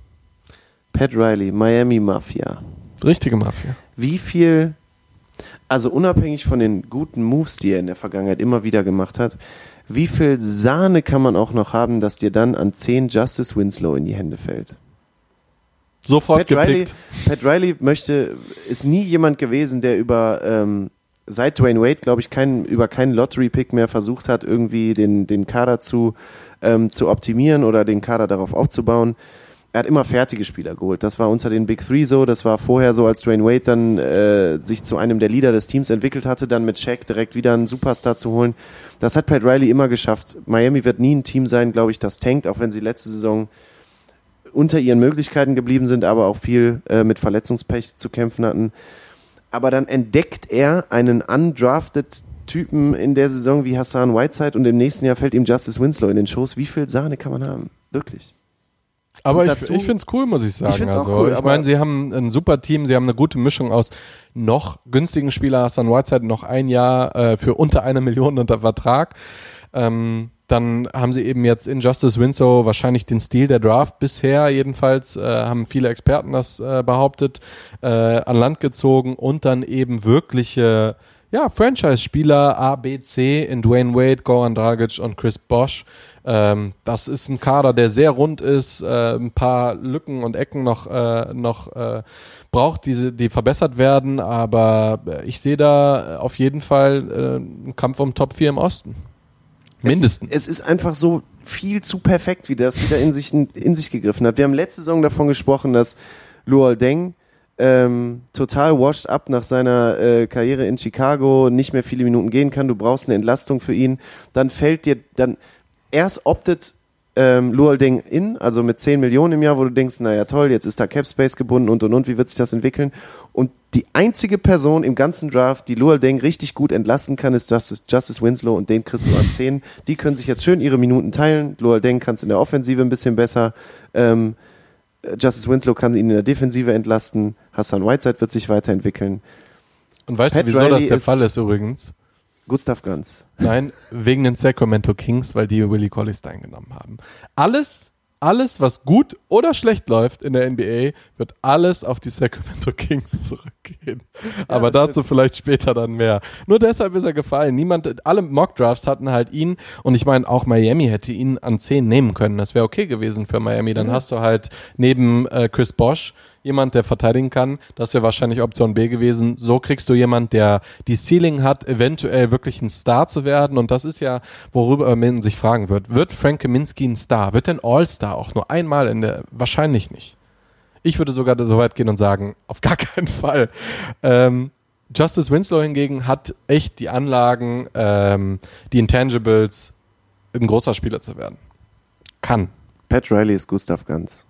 Pat Riley, Miami Mafia. Richtige Mafia. Wie viel, also unabhängig von den guten Moves, die er in der Vergangenheit immer wieder gemacht hat, wie viel Sahne kann man auch noch haben, dass dir dann an zehn Justice Winslow in die Hände fällt? Sofort Pat Riley, gepickt. Pat Riley möchte, ist nie jemand gewesen, der über ähm, seit Dwayne Wade, glaube ich, kein, über keinen Lottery-Pick mehr versucht hat, irgendwie den, den Kader zu, ähm, zu optimieren oder den Kader darauf aufzubauen. Er hat immer fertige Spieler geholt. Das war unter den Big Three so, das war vorher so, als Dwayne Wade dann äh, sich zu einem der Leader des Teams entwickelt hatte, dann mit Shaq direkt wieder einen Superstar zu holen. Das hat Pat Riley immer geschafft. Miami wird nie ein Team sein, glaube ich, das tankt, auch wenn sie letzte Saison unter ihren Möglichkeiten geblieben sind, aber auch viel äh, mit Verletzungspech zu kämpfen hatten. Aber dann entdeckt er einen undrafted Typen in der Saison wie Hassan Whiteside und im nächsten Jahr fällt ihm Justice Winslow in den Schoß. Wie viel Sahne kann man haben? Wirklich. Aber Und ich, dazu- ich finde es cool, muss ich sagen. Ich find's auch also, cool, ich aber- meine, sie haben ein super Team, sie haben eine gute Mischung aus noch günstigen Spieler, Hassan Whiteside noch ein Jahr äh, für unter eine Million unter Vertrag. Ähm, dann haben sie eben jetzt in Justice Winslow wahrscheinlich den Stil der Draft bisher jedenfalls, äh, haben viele Experten das äh, behauptet, äh, an Land gezogen und dann eben wirkliche ja, Franchise-Spieler A, B, C in Dwayne Wade, Goran Dragic und Chris Bosh. Ähm, das ist ein Kader, der sehr rund ist, äh, ein paar Lücken und Ecken noch, äh, noch äh, braucht, die, die verbessert werden, aber ich sehe da auf jeden Fall äh, einen Kampf um Top vier im Osten. Mindestens. Es, es ist einfach so viel zu perfekt, wie das wieder in sich, in sich gegriffen hat. Wir haben letzte Saison davon gesprochen, dass Luol Deng ähm, total washed up nach seiner äh, Karriere in Chicago, nicht mehr viele Minuten gehen kann, du brauchst eine Entlastung für ihn, dann fällt dir, dann erst optet ähm, Luol Deng in, also mit zehn Millionen im Jahr, wo du denkst, naja toll, jetzt ist da Cap Space gebunden und und und, wie wird sich das entwickeln? Und die einzige Person im ganzen Draft, die Luol Deng richtig gut entlasten kann, ist Justice, Justice Winslow und den kriegst du an zehn. Die können sich jetzt schön ihre Minuten teilen. Luol Deng kann es in der Offensive ein bisschen besser. Ähm, Justice Winslow kann ihn in der Defensive entlasten. Hassan Whiteside wird sich weiterentwickeln. Und weißt Pat du, wieso Riley das der ist Fall ist übrigens? Gustav Ganz. Nein, wegen den Sacramento Kings, weil die Willie Cauley-Stein genommen haben. Alles, alles, was gut oder schlecht läuft in der N B A, wird alles auf die Sacramento Kings zurückgehen. Ja, aber dazu stimmt. Vielleicht später dann mehr. Nur deshalb ist er gefallen. Niemand, alle Mock-Drafts hatten halt ihn und ich meine, auch Miami hätte ihn an zehn nehmen können. Das wäre okay gewesen für Miami. Dann ja. hast du halt neben äh, Chris Bosh jemand, der verteidigen kann, das wäre wahrscheinlich Option B gewesen. So kriegst du jemand, der die Ceiling hat, eventuell wirklich ein Star zu werden. Und das ist ja, worüber man sich fragen wird. Wird Frank Kaminsky ein Star? Wird ein All-Star auch nur einmal in der? Wahrscheinlich nicht. Ich würde sogar so weit gehen und sagen, auf gar keinen Fall. Ähm, Justice Winslow hingegen hat echt die Anlagen, ähm, die Intangibles, ein großer Spieler zu werden. Kann. Pat Riley ist Gustav Ganz.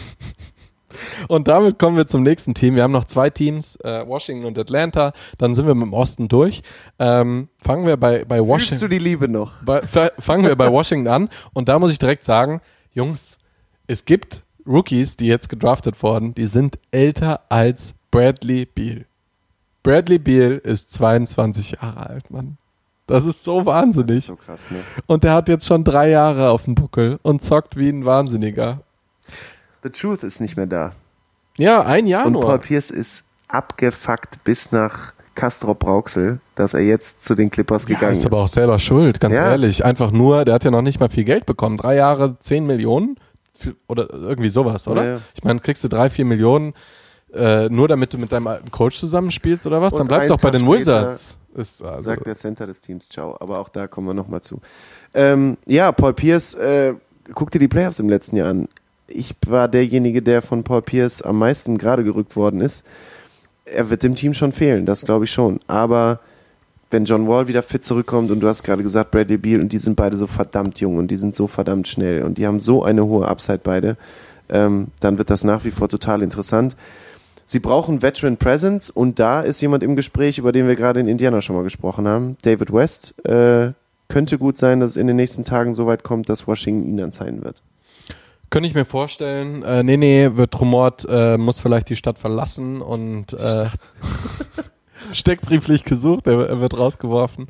Und damit kommen wir zum nächsten Team. Wir haben noch zwei Teams, äh, Washington und Atlanta. Dann sind wir mit dem Osten durch. Ähm, fangen wir bei, bei Washington. Fühlst du die Liebe noch? Bei, fangen wir bei Washington an. Und da muss ich direkt sagen, Jungs, es gibt Rookies, die jetzt gedraftet wurden, die sind älter als Bradley Beal. Bradley Beal ist zweiundzwanzig Jahre alt, Mann. Das ist so wahnsinnig. Das ist so krass, ne? Und der hat jetzt schon drei Jahre auf dem Buckel und zockt wie ein Wahnsinniger. The Truth ist nicht mehr da. Ja, ein Jahr und nur. Und Paul Pierce ist abgefuckt bis nach Castrop-Rauxel, dass er jetzt zu den Clippers ja, gegangen ist. Ist aber auch selber schuld, ganz ja. ehrlich. Einfach nur, der hat ja noch nicht mal viel Geld bekommen. Drei Jahre, zehn Millionen für, oder irgendwie sowas, oder? Ja, ja. Ich meine, kriegst du drei, vier Millionen äh, nur damit du mit deinem alten Coach zusammenspielst oder was? Und dann bleib doch bei den Wizards. Ist also sagt der Center des Teams, ciao. Aber auch da kommen wir nochmal zu. Ähm, ja, Paul Pierce, äh, guck dir die Playoffs im letzten Jahr an. Ich war derjenige, der von Paul Pierce am meisten gerade gerückt worden ist. Er wird dem Team schon fehlen, das glaube ich schon. Aber wenn John Wall wieder fit zurückkommt und du hast gerade gesagt, Bradley Beal, und die sind beide so verdammt jung und die sind so verdammt schnell und die haben so eine hohe Upside beide, ähm, dann wird das nach wie vor total interessant. Sie brauchen Veteran Presence und da ist jemand im Gespräch, über den wir gerade in Indiana schon mal gesprochen haben. David West. Äh, könnte gut sein, dass es in den nächsten Tagen so weit kommt, dass Washington ihn anzeigen wird. Könnte ich mir vorstellen. Äh, nee, nee, wird rumort, äh, muss vielleicht die Stadt verlassen und äh, steckbrieflich gesucht, er, er wird rausgeworfen.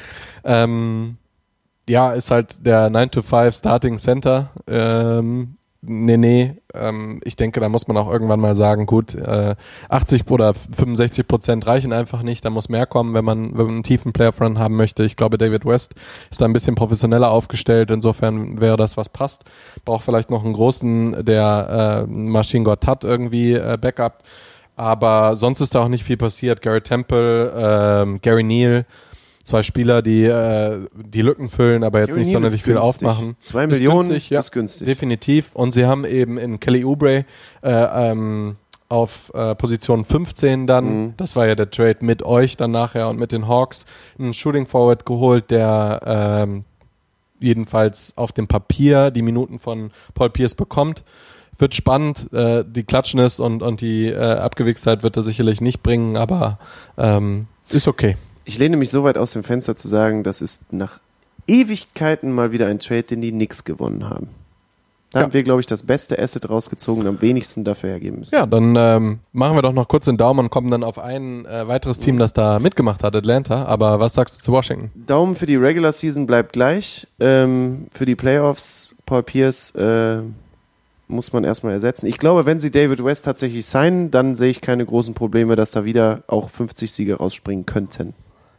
Ähm, ja, ist halt der nine to five Starting Center. Ähm, nee, nee, ähm, ich denke, da muss man auch irgendwann mal sagen, gut, äh, achtzig oder fünfundsechzig Prozent reichen einfach nicht, da muss mehr kommen, wenn man, wenn man einen tiefen Playoff-Run haben möchte. Ich glaube, David West ist da ein bisschen professioneller aufgestellt, insofern wäre das, was passt. Braucht vielleicht noch einen großen, der äh, Machine God hat irgendwie äh, Backup, aber sonst ist da auch nicht viel passiert. Garrett Temple, äh, Gary Neal, zwei Spieler, die äh, die Lücken füllen, aber jetzt Gary nicht sonderlich viel aufmachen. Zwei ist Millionen günstig, ja, ist günstig. Definitiv. Und sie haben eben in Kelly Oubre äh, ähm, auf äh, Position fünfzehn dann, mhm. das war ja der Trade mit euch dann nachher und mit den Hawks, einen Shooting Forward geholt, der ähm, jedenfalls auf dem Papier die Minuten von Paul Pierce bekommt. Wird spannend, äh, die Klatschnis und, und die äh, Abgewichstheit wird er sicherlich nicht bringen, aber ähm, ist okay. Ich lehne mich so weit aus dem Fenster zu sagen, das ist nach Ewigkeiten mal wieder ein Trade, den die Knicks gewonnen haben. Da ja. haben wir, glaube ich, das beste Asset rausgezogen und am wenigsten dafür hergeben müssen. Ja, dann ähm, machen wir doch noch kurz den Daumen und kommen dann auf ein äh, weiteres Team, das da mitgemacht hat, Atlanta. Aber was sagst du zu Washington? Daumen für die Regular Season bleibt gleich. Ähm, für die Playoffs, Paul Pierce äh, muss man erstmal ersetzen. Ich glaube, wenn sie David West tatsächlich signen, dann sehe ich keine großen Probleme, dass da wieder auch fünfzig Siege rausspringen könnten.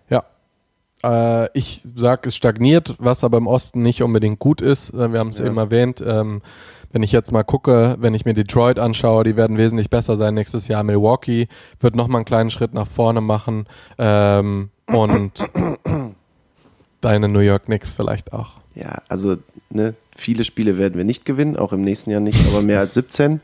Äh, ich sag, es stagniert, was aber im Osten nicht unbedingt gut ist. Äh, wir haben es ja. eben erwähnt. Ähm, wenn ich jetzt mal gucke, wenn ich mir Detroit anschaue, die werden wesentlich besser sein nächstes Jahr. Milwaukee wird nochmal einen kleinen Schritt nach vorne machen. Ähm, und deine New York Knicks vielleicht auch. Ja, also ne, viele Spiele werden wir nicht gewinnen, auch im nächsten Jahr nicht, aber mehr als siebzehn.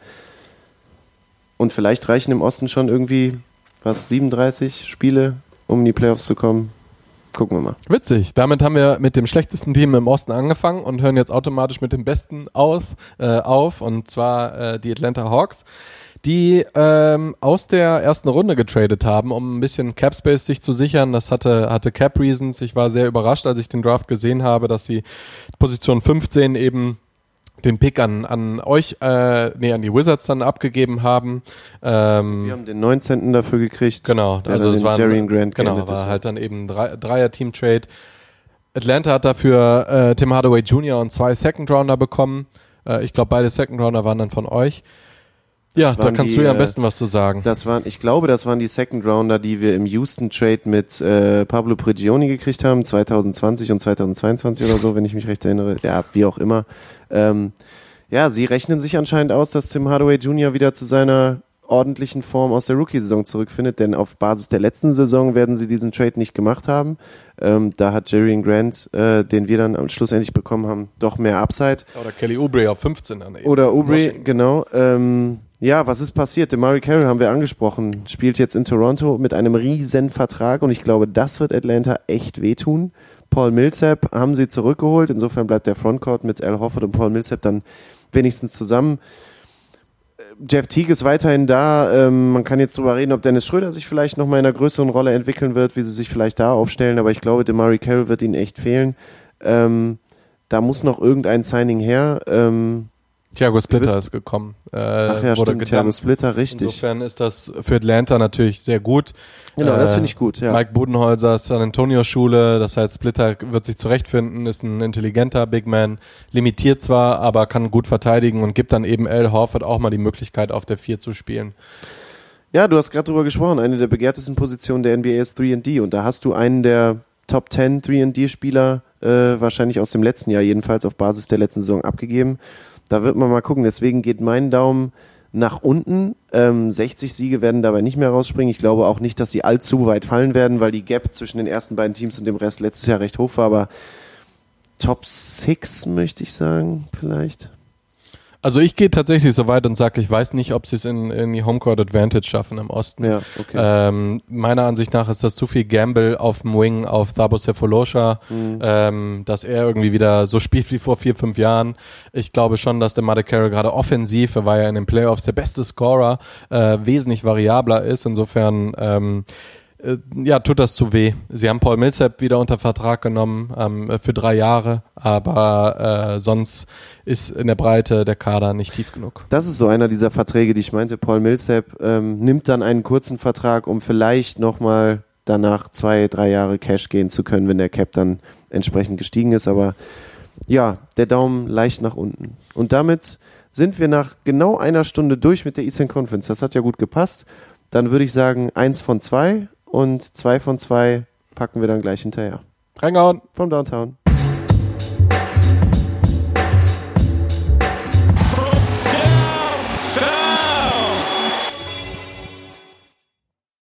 Und vielleicht reichen im Osten schon irgendwie, was, siebenunddreißig Spiele, um in die Playoffs zu kommen. Gucken wir mal. Witzig. Damit haben wir mit dem schlechtesten Team im Osten angefangen und hören jetzt automatisch mit dem besten aus, äh, auf, und zwar äh, die Atlanta Hawks, die ähm, aus der ersten Runde getradet haben, um ein bisschen Cap Space sich zu sichern. Das hatte hatte Cap Reasons. Ich war sehr überrascht, als ich den Draft gesehen habe, dass sie Position fünfzehn eben den Pick an an euch, äh, nee, an die Wizards dann abgegeben haben. Ähm, Wir haben den neunzehnten dafür gekriegt. Genau, der also dann das den war Jerian Grant genau, geendet war ist. halt dann eben ein Drei- Dreier-Team-Trade. Atlanta hat dafür äh, Tim Hardaway Junior und zwei Second-Rounder bekommen. Äh, ich glaube, beide Second-Rounder waren dann von euch. Ja, Das da waren kannst die, du ja am äh, besten was zu sagen. Das waren, ich glaube, das waren die Second Rounder, die wir im Houston Trade mit äh, Pablo Prigioni gekriegt haben, zwanzig zwanzig und zwanzig zweiundzwanzig oder so, wenn ich mich recht erinnere. Ja, wie auch immer. Ähm, ja, sie rechnen sich anscheinend aus, dass Tim Hardaway Junior wieder zu seiner ordentlichen Form aus der Rookie-Saison zurückfindet, denn auf Basis der letzten Saison werden sie diesen Trade nicht gemacht haben. Ähm, da hat Jerian Grant, äh, den wir dann schlussendlich bekommen haben, doch mehr Upside. Oder Kelly Oubre auf fünfzehn dann eben. Oder Oubre, Washington. genau. Ähm, ja, was ist passiert? DeMarre Carroll haben wir angesprochen, spielt jetzt in Toronto mit einem riesen Vertrag und ich glaube, das wird Atlanta echt wehtun. Paul Millsap haben sie zurückgeholt, insofern bleibt der Frontcourt mit Al Horford und Paul Millsap dann wenigstens zusammen. Jeff Teague ist weiterhin da. Ähm, man kann jetzt drüber reden, ob Dennis Schröder sich vielleicht nochmal in einer größeren Rolle entwickeln wird, wie sie sich vielleicht da aufstellen, aber ich glaube, DeMarre Carroll wird ihnen echt fehlen. Ähm, da muss noch irgendein Signing her. Ähm, Thiago Splitter wisst- ist gekommen. Äh, ach ja, wurde stimmt, Thiago gedampft. Splitter, richtig. Insofern ist das für Atlanta natürlich sehr gut. Genau, das Äh, finde ich gut, ja. Mike Budenholzer, San Antonio Schule, das heißt Splitter wird sich zurechtfinden, ist ein intelligenter Big Man, limitiert zwar, aber kann gut verteidigen und gibt dann eben Al Horford auch mal die Möglichkeit, auf der vier zu spielen. Ja, du hast gerade drüber gesprochen, eine der begehrtesten Positionen der N B A ist drei und D und da hast du einen der Top zehn drei und D-Spieler äh, wahrscheinlich aus dem letzten Jahr jedenfalls auf Basis der letzten Saison abgegeben. Da wird man mal gucken, deswegen geht mein Daumen nach unten. Ähm, sechzig Siege werden dabei nicht mehr rausspringen. Ich glaube auch nicht, dass sie allzu weit fallen werden, weil die Gap zwischen den ersten beiden Teams und dem Rest letztes Jahr recht hoch war, aber Top sechs möchte ich sagen, vielleicht. Also ich gehe tatsächlich so weit und sage, ich weiß nicht, ob sie es in, in die Homecourt Advantage schaffen im Osten. Ja, okay. Ähm, meiner Ansicht nach ist das zu viel Gamble auf dem Wing auf Thabo Sefolosha, Mhm. ähm, dass er irgendwie wieder so spielt wie vor vier, fünf Jahren. Ich glaube schon, dass der DeMarre Carroll gerade offensiv, er war ja in den Playoffs der beste Scorer, äh, wesentlich variabler ist. Insofern ähm, äh, ja, tut das zu weh. Sie haben Paul Millsap wieder unter Vertrag genommen ähm, für drei Jahre, aber äh, sonst ist in der Breite der Kader nicht tief genug. Das ist so einer dieser Verträge, die ich meinte. Paul Millsap ähm, nimmt dann einen kurzen Vertrag, um vielleicht nochmal danach zwei, drei Jahre Cash gehen zu können, wenn der Cap dann entsprechend gestiegen ist. Aber ja, der Daumen leicht nach unten. Und damit sind wir nach genau einer Stunde durch mit der Eastern Conference. Das hat ja gut gepasst. Dann würde ich sagen, eins von zwei und zwei von zwei packen wir dann gleich hinterher. Reingehauen! Vom Downtown.